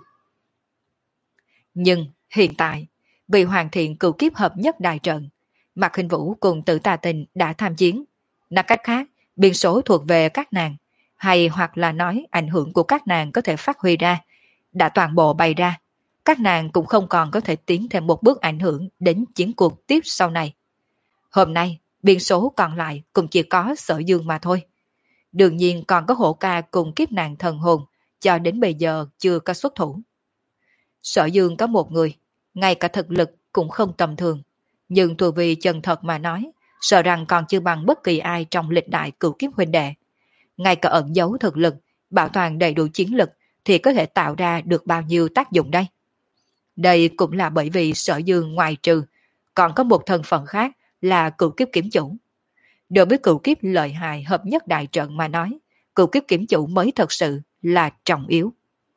Nhưng hiện tại, vì hoàn thiện cửu kiếp hợp nhất đại trận, Mạc Khinh Vũ cùng tự tà tình đã tham chiến. Nói cách khác, biến số thuộc về các nàng, hay hoặc là nói ảnh hưởng của các nàng có thể phát huy ra, đã toàn bộ bày ra. Các nàng cũng không còn có thể tiến thêm một bước ảnh hưởng đến chiến cuộc tiếp sau này. Hôm nay, biên số còn lại cũng chỉ có Sở Dương mà thôi. Đương nhiên còn có Hổ Ca cùng kiếp nạn thần hồn, cho đến bây giờ chưa có xuất thủ. Sở Dương có một người, ngay cả thực lực cũng không tầm thường, nhưng thuộc vì chân thật mà nói, sợ rằng còn chưa bằng bất kỳ ai trong lịch đại cửu kiếp huynh đệ. Ngay cả ẩn giấu thực lực, bảo toàn đầy đủ chiến lực thì có thể tạo ra được bao nhiêu tác dụng đây? Đây cũng là bởi vì Sở Dương ngoài trừ, còn có một thân phận khác là cửu kiếp kiếm chủ. Đối với cửu kiếp lợi hại hợp nhất đại trận mà nói, cửu kiếp kiếm chủ mới thật sự là trọng yếu.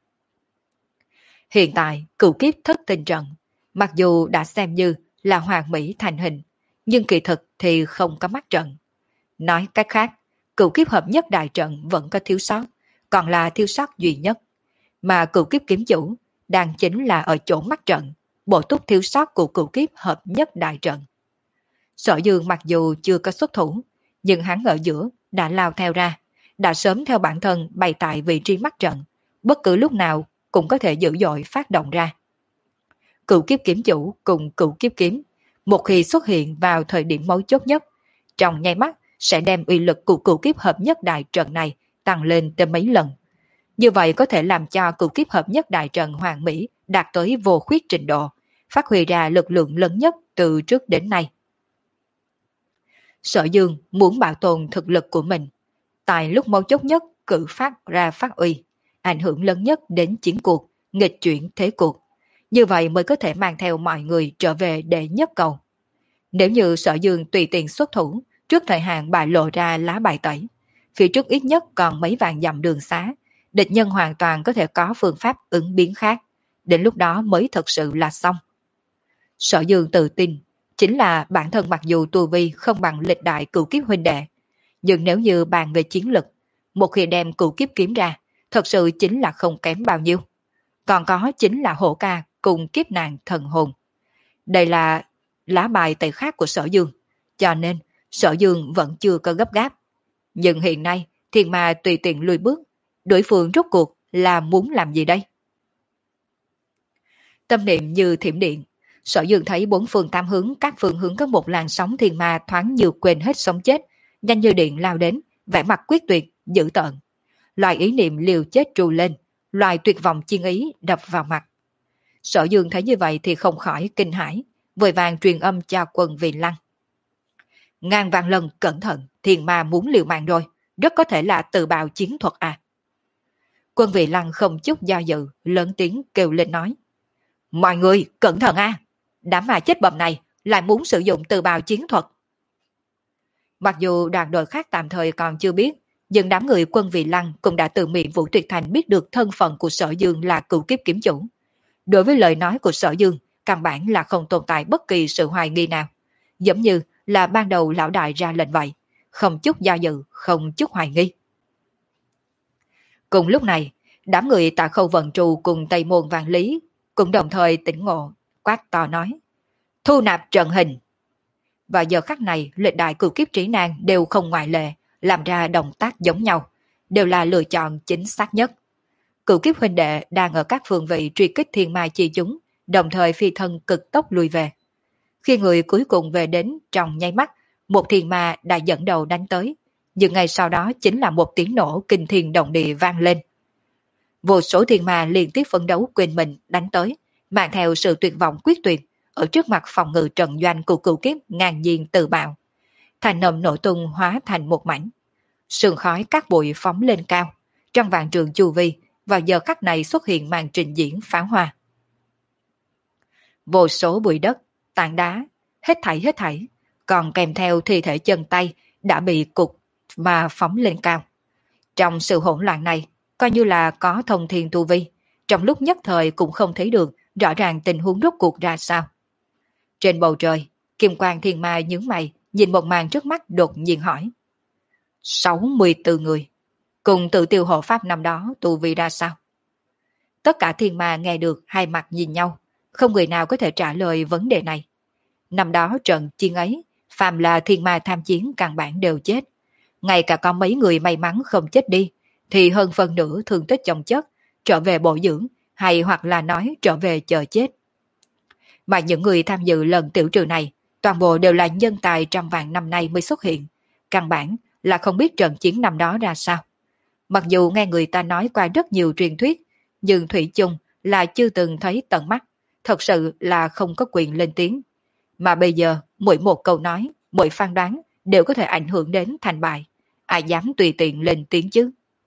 Hiện tại, cửu kiếp thất tinh trận, mặc dù đã xem như là hoàn mỹ thành hình, nhưng kỳ thực thì không có mắt trận. Nói cách khác, cửu kiếp hợp nhất đại trận vẫn có thiếu sót, còn là thiếu sót duy nhất. Mà cửu kiếp kiếm chủ đang chính là ở chỗ mắt trận, bổ túc thiếu sót của cửu kiếp hợp nhất đại trận. Sở Dương mặc dù chưa có xuất thủ, nhưng hắn ở giữa đã lao theo ra, đã sớm theo bản thân bày tại vị trí mắt trận, bất cứ lúc nào cũng có thể dữ dội phát động ra. Cửu kiếp kiếm chủ cùng cửu kiếp kiếm, một khi xuất hiện vào thời điểm mấu chốt nhất, trong nháy mắt sẽ đem uy lực của cửu kiếp hợp nhất đại trận này tăng lên tới mấy lần. Như vậy có thể làm cho cửu kiếp hợp nhất đại trận hoàn mỹ đạt tới vô khuyết trình độ, phát huy ra lực lượng lớn nhất từ trước đến nay. Sở Dương muốn bảo tồn thực lực của mình, tại lúc mấu chốt nhất cử phát ra phát uy, ảnh hưởng lớn nhất đến chiến cuộc, nghịch chuyển thế cuộc. Như vậy mới có thể mang theo mọi người trở về để nhất cầu. Nếu như Sở Dương tùy tiện xuất thủ, trước thời hạn bại lộ ra lá bài tẩy, phía trước ít nhất còn mấy vạn dặm đường xá, địch nhân hoàn toàn có thể có phương pháp ứng biến khác, đến lúc đó mới thật sự là xong. Sở Dương tự tin, Chính là bản thân mặc dù tu vi không bằng lịch đại cửu kiếp huynh đệ, nhưng nếu như bàn về chiến lực, một khi đem cửu kiếp kiếm ra, thật sự chính là không kém bao nhiêu. Còn có chính là hổ ca cùng kiếp nàng thần hồn. Đây là lá bài tẩy khác của Sở Dương, cho nên Sở Dương vẫn chưa có gấp gáp. Nhưng hiện nay, thiên ma tùy tiện lùi bước, đối phương rốt cuộc là muốn làm gì đây? Tâm niệm như thiểm điện, Sở Dương thấy bốn phương tam hướng, các phương hướng có một làn sóng thiên ma thoáng như quên hết sống chết, nhanh như điện lao đến, vẻ mặt quyết tuyệt, dữ tợn. Loại ý niệm liều chết trù lên, loại tuyệt vọng chiên ý đập vào mặt. Sở Dương thấy như vậy thì không khỏi kinh hãi, vội vàng truyền âm cho Quân Vị Lăng. Ngàn vạn lần cẩn thận, thiên ma muốn liều mạng rồi, rất có thể là tự bạo chiến thuật à. Quân Vị Lăng không chút do dự, lớn tiếng kêu lên nói. Mọi người cẩn thận a, đám ma chết bầm này lại muốn sử dụng tự bào chiến thuật. Mặc dù đoàn đội khác tạm thời còn chưa biết, nhưng đám người Quân Vị Lăng cũng đã từ miệng Vũ Tuyệt Thành biết được thân phận của Sở Dương là cửu kiếp kiếm chủ. Đối với lời nói của Sở Dương, căn bản là không tồn tại bất kỳ sự hoài nghi nào, giống như là ban đầu lão đại ra lệnh vậy, không chút do dự, không chút hoài nghi. Cùng lúc này, đám người Tạ Khâu Vận Trù cùng Tây Môn Vạn Lý cũng đồng thời tỉnh ngộ, quát to nói. Thu nạp trận hình. Và giờ khắc này, lịch đại cửu kiếp trí nan đều không ngoại lệ, làm ra động tác giống nhau, đều là lựa chọn chính xác nhất. Cửu kiếp huynh đệ đang ở các phương vị truy kích thiên mai chi chúng, đồng thời phi thân cực tốc lùi về. Khi người cuối cùng về đến trong nháy mắt, một thiên ma đã dẫn đầu đánh tới, nhưng ngay sau đó chính là một tiếng nổ kinh thiên động địa vang lên. Vô số thiên ma liên tiếp phấn đấu quên mình đánh tới, mang theo sự tuyệt vọng quyết tuyệt, ở trước mặt phòng ngự trận doanh của cửu kiếp ngang nhiên tự bạo. Thành nầm nổ tung hóa thành một mảnh. Sương khói các bụi phóng lên cao, trong vạn trường chu vi, vào giờ khắc này xuất hiện màn trình diễn pháo hoa. Vô số bụi đất, tảng đá, hết thảy hết thảy, còn kèm theo thi thể chân tay đã bị cục mà phóng lên cao. Trong sự hỗn loạn này, coi như là có thông thiên tu vi, trong lúc nhất thời cũng không thấy được rõ ràng tình huống rốt cuộc ra sao. Trên bầu trời, Kim Quang Thiên Ma nhướng mày, nhìn một màn trước mắt đột nhiên hỏi. sáu mươi tư người, cùng tự tiêu hộ pháp năm đó tu vi ra sao? Tất cả thiên ma nghe được hai mặt nhìn nhau, không người nào có thể trả lời vấn đề này. Năm đó trận chiến ấy, phàm là thiên ma tham chiến căn bản đều chết. Ngay cả có mấy người may mắn không chết đi, thì hơn phần nửa thương tích chồng chất, trở về bổ dưỡng, hay hoặc là nói trở về chờ chết. Mà những người tham dự lần tiểu trừ này, toàn bộ đều là nhân tài trăm vạn năm nay mới xuất hiện, căn bản là không biết trận chiến năm đó ra sao. Mặc dù nghe người ta nói qua rất nhiều truyền thuyết, nhưng thủy chung là chưa từng thấy tận mắt, thật sự là không có quyền lên tiếng. Mà bây giờ, mỗi một câu nói, mỗi phán đoán đều có thể ảnh hưởng đến thành bại. Ai dám tùy tiện lên tiếng chứ?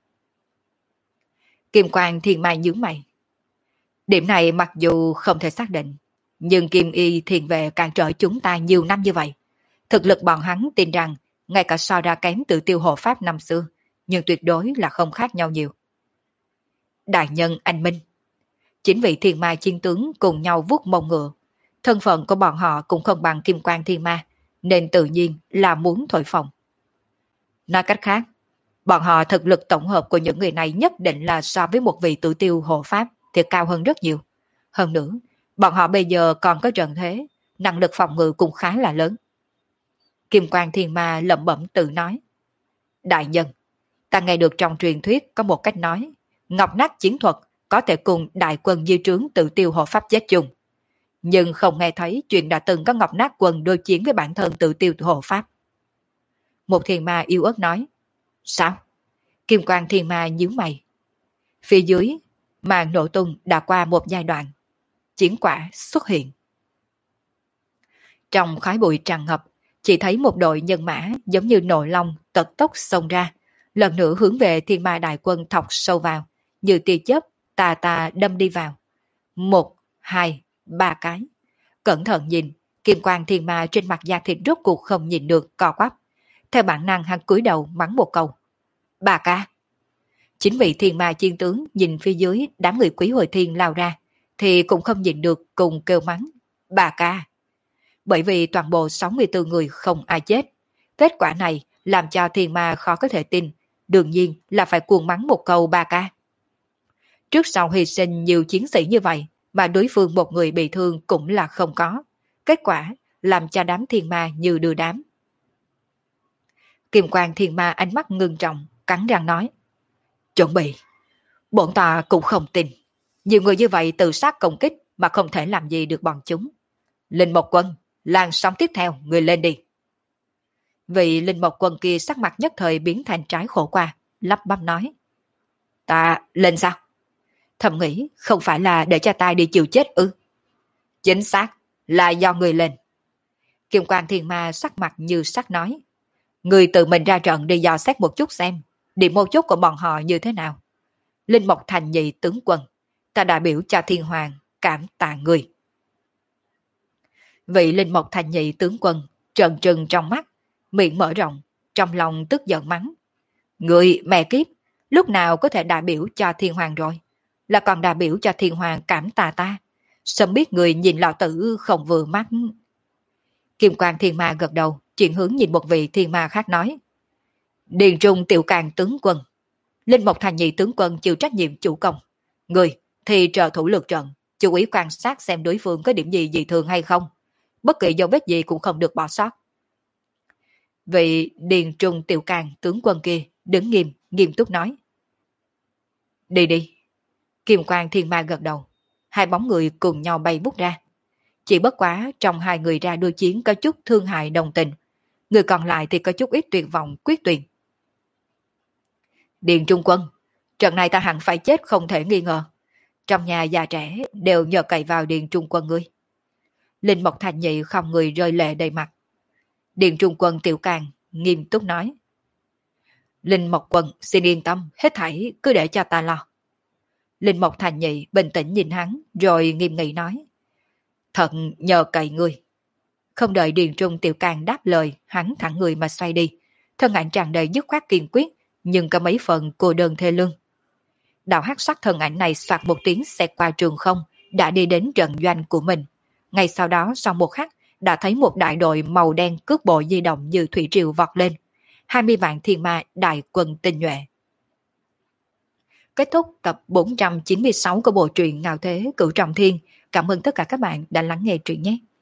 Kim Quang Thiên Mai nhướng mày. Điểm này mặc dù không thể xác định, nhưng Kim Y Thiền Vệ cản trở chúng ta nhiều năm như vậy. Thực lực bọn hắn tin rằng, ngay cả so ra kém tự tiêu hộ pháp năm xưa, nhưng tuyệt đối là không khác nhau nhiều. Đại nhân anh Minh, chính vị thiên ma chiến tướng cùng nhau vuốt mông ngựa. Thân phận của bọn họ cũng không bằng Kim Quang Thiên Ma, nên tự nhiên là muốn thổi phồng. Nói cách khác, bọn họ thực lực tổng hợp của những người này nhất định là so với một vị tự tiêu hộ pháp thì cao hơn rất nhiều. Hơn nữa, bọn họ bây giờ còn có trận thế, năng lực phòng ngự cũng khá là lớn. Kim Quang Thiên Ma lẩm bẩm tự nói. Đại nhân, ta nghe được trong truyền thuyết có một cách nói, ngọc nát chiến thuật có thể cùng đại quân di trướng tự tiêu hộ pháp chết chung. Nhưng không nghe thấy chuyện đã từng có ngọc nát quân đối chiến với bản thân tự tiêu hộ pháp. Một thiên ma yêu ớt nói. Sao? Kim Quang Thiên Ma nhướng mày. Phía dưới, màn nổ tung đã qua một giai đoạn. Chiến quả xuất hiện. Trong khói bụi tràn ngập, chỉ thấy một đội nhân mã giống như nội long tật tốc xông ra, lần nữa hướng về thiên ma đại quân thọc sâu vào, như tia chớp tà tà đâm đi vào. Một, hai, ba cái. Cẩn thận nhìn, Kim Quang Thiên Ma trên mặt da thịt rốt cuộc không nhìn được co quắp. Theo bản năng hắn cúi đầu mắng một câu. Bà ca. Chính vị thiên ma chiên tướng nhìn phía dưới đám người Quý Hồi Thiên lao ra, thì cũng không nhìn được cùng kêu mắng. Bà ca. bởi vì toàn bộ sáu mươi tư người không ai chết. Kết quả này làm cho thiên ma khó có thể tin, đương nhiên là phải cuồng mắng một câu ba ca. Trước sau hy sinh nhiều chiến sĩ như vậy, mà đối phương một người bị thương cũng là không có. Kết quả làm cho đám thiên ma như đưa đám. Kim Quang thiên ma ánh mắt ngưng trọng, cắn răng nói. Chuẩn bị, bổn ta cũng không tin. Nhiều người như vậy tự sát công kích mà không thể làm gì được bọn chúng. Linh Mộc Quân, làn sóng tiếp theo, người lên đi. Vị Linh Mộc Quân kia sắc mặt nhất thời biến thành trái khổ qua, lắp bắp nói. Ta lên sao? Thầm nghĩ không phải là để cho ta đi chịu chết ư? Chính xác, là do người lên. Kim Quang Thiên Ma sắc mặt như sắc nói. Người tự mình ra trận đi dò xét một chút xem, điểm mâu chốt của bọn họ như thế nào. Linh Mộc Thành nhị tướng quân, ta đại biểu cho Thiên Hoàng, cảm tạ người. Vị Linh Mộc Thành nhị tướng quân, trần trừng trong mắt, miệng mở rộng, trong lòng tức giận mắng. Người mẹ kiếp, lúc nào có thể đại biểu cho Thiên Hoàng rồi? Là còn đại biểu cho Thiên Hoàng cảm tạ ta. Sớm biết người nhìn lão tử không vừa mắt. Kim Quang Thiên Ma gật đầu, chuyển hướng nhìn một vị thiên ma khác nói. Điền Trung Tiểu Càng tướng quân, Linh Mộc Thành nhị tướng quân chịu trách nhiệm chủ công. Người thì trợ thủ lượt trận, chú ý quan sát xem đối phương có điểm gì dị thường hay không. Bất kỳ dấu vết gì cũng không được bỏ sót. Vị Điền Trung Tiểu Càng tướng quân kia đứng nghiêm, nghiêm túc nói. Đi đi. Kim Quang Thiên Ma gật đầu. Hai bóng người cùng nhau bay vút ra. Chỉ bất quá trong hai người ra đôi chiến có chút thương hại đồng tình. Người còn lại thì có chút ít tuyệt vọng quyết tuyệt. Điền Trung quân, trận này ta hẳn phải chết không thể nghi ngờ. Trong nhà già trẻ đều nhờ cậy vào Điền Trung quân ngươi. Linh Mộc Thành nhị không người rơi lệ đầy mặt. Điền Trung quân Tiểu Càng nghiêm túc nói. Linh Mộc quân xin yên tâm, hết thảy cứ để cho ta lo. Linh Mộc Thành nhị bình tĩnh nhìn hắn rồi nghiêm nghị nói. Thật nhờ cậy ngươi. Không đợi Điền Trung Tiểu Càng đáp lời, hắn thẳng người mà xoay đi. Thân ảnh tràn đầy dứt khoát kiên quyết, nhưng có mấy phần cô đơn thê lương. Đạo hắc sắc thân ảnh này soạt một tiếng xẹt qua trường không, đã đi đến trận doanh của mình. Ngay sau đó sau một khắc, đã thấy một đại đội màu đen cước bộ di động như thủy triều vọt lên. hai mươi vạn thiên ma đại quân tinh nhuệ. Kết thúc tập bốn trăm chín mươi sáu của bộ truyện Ngạo Thế Cửu Trọng Thiên. Cảm ơn tất cả các bạn đã lắng nghe truyện nhé.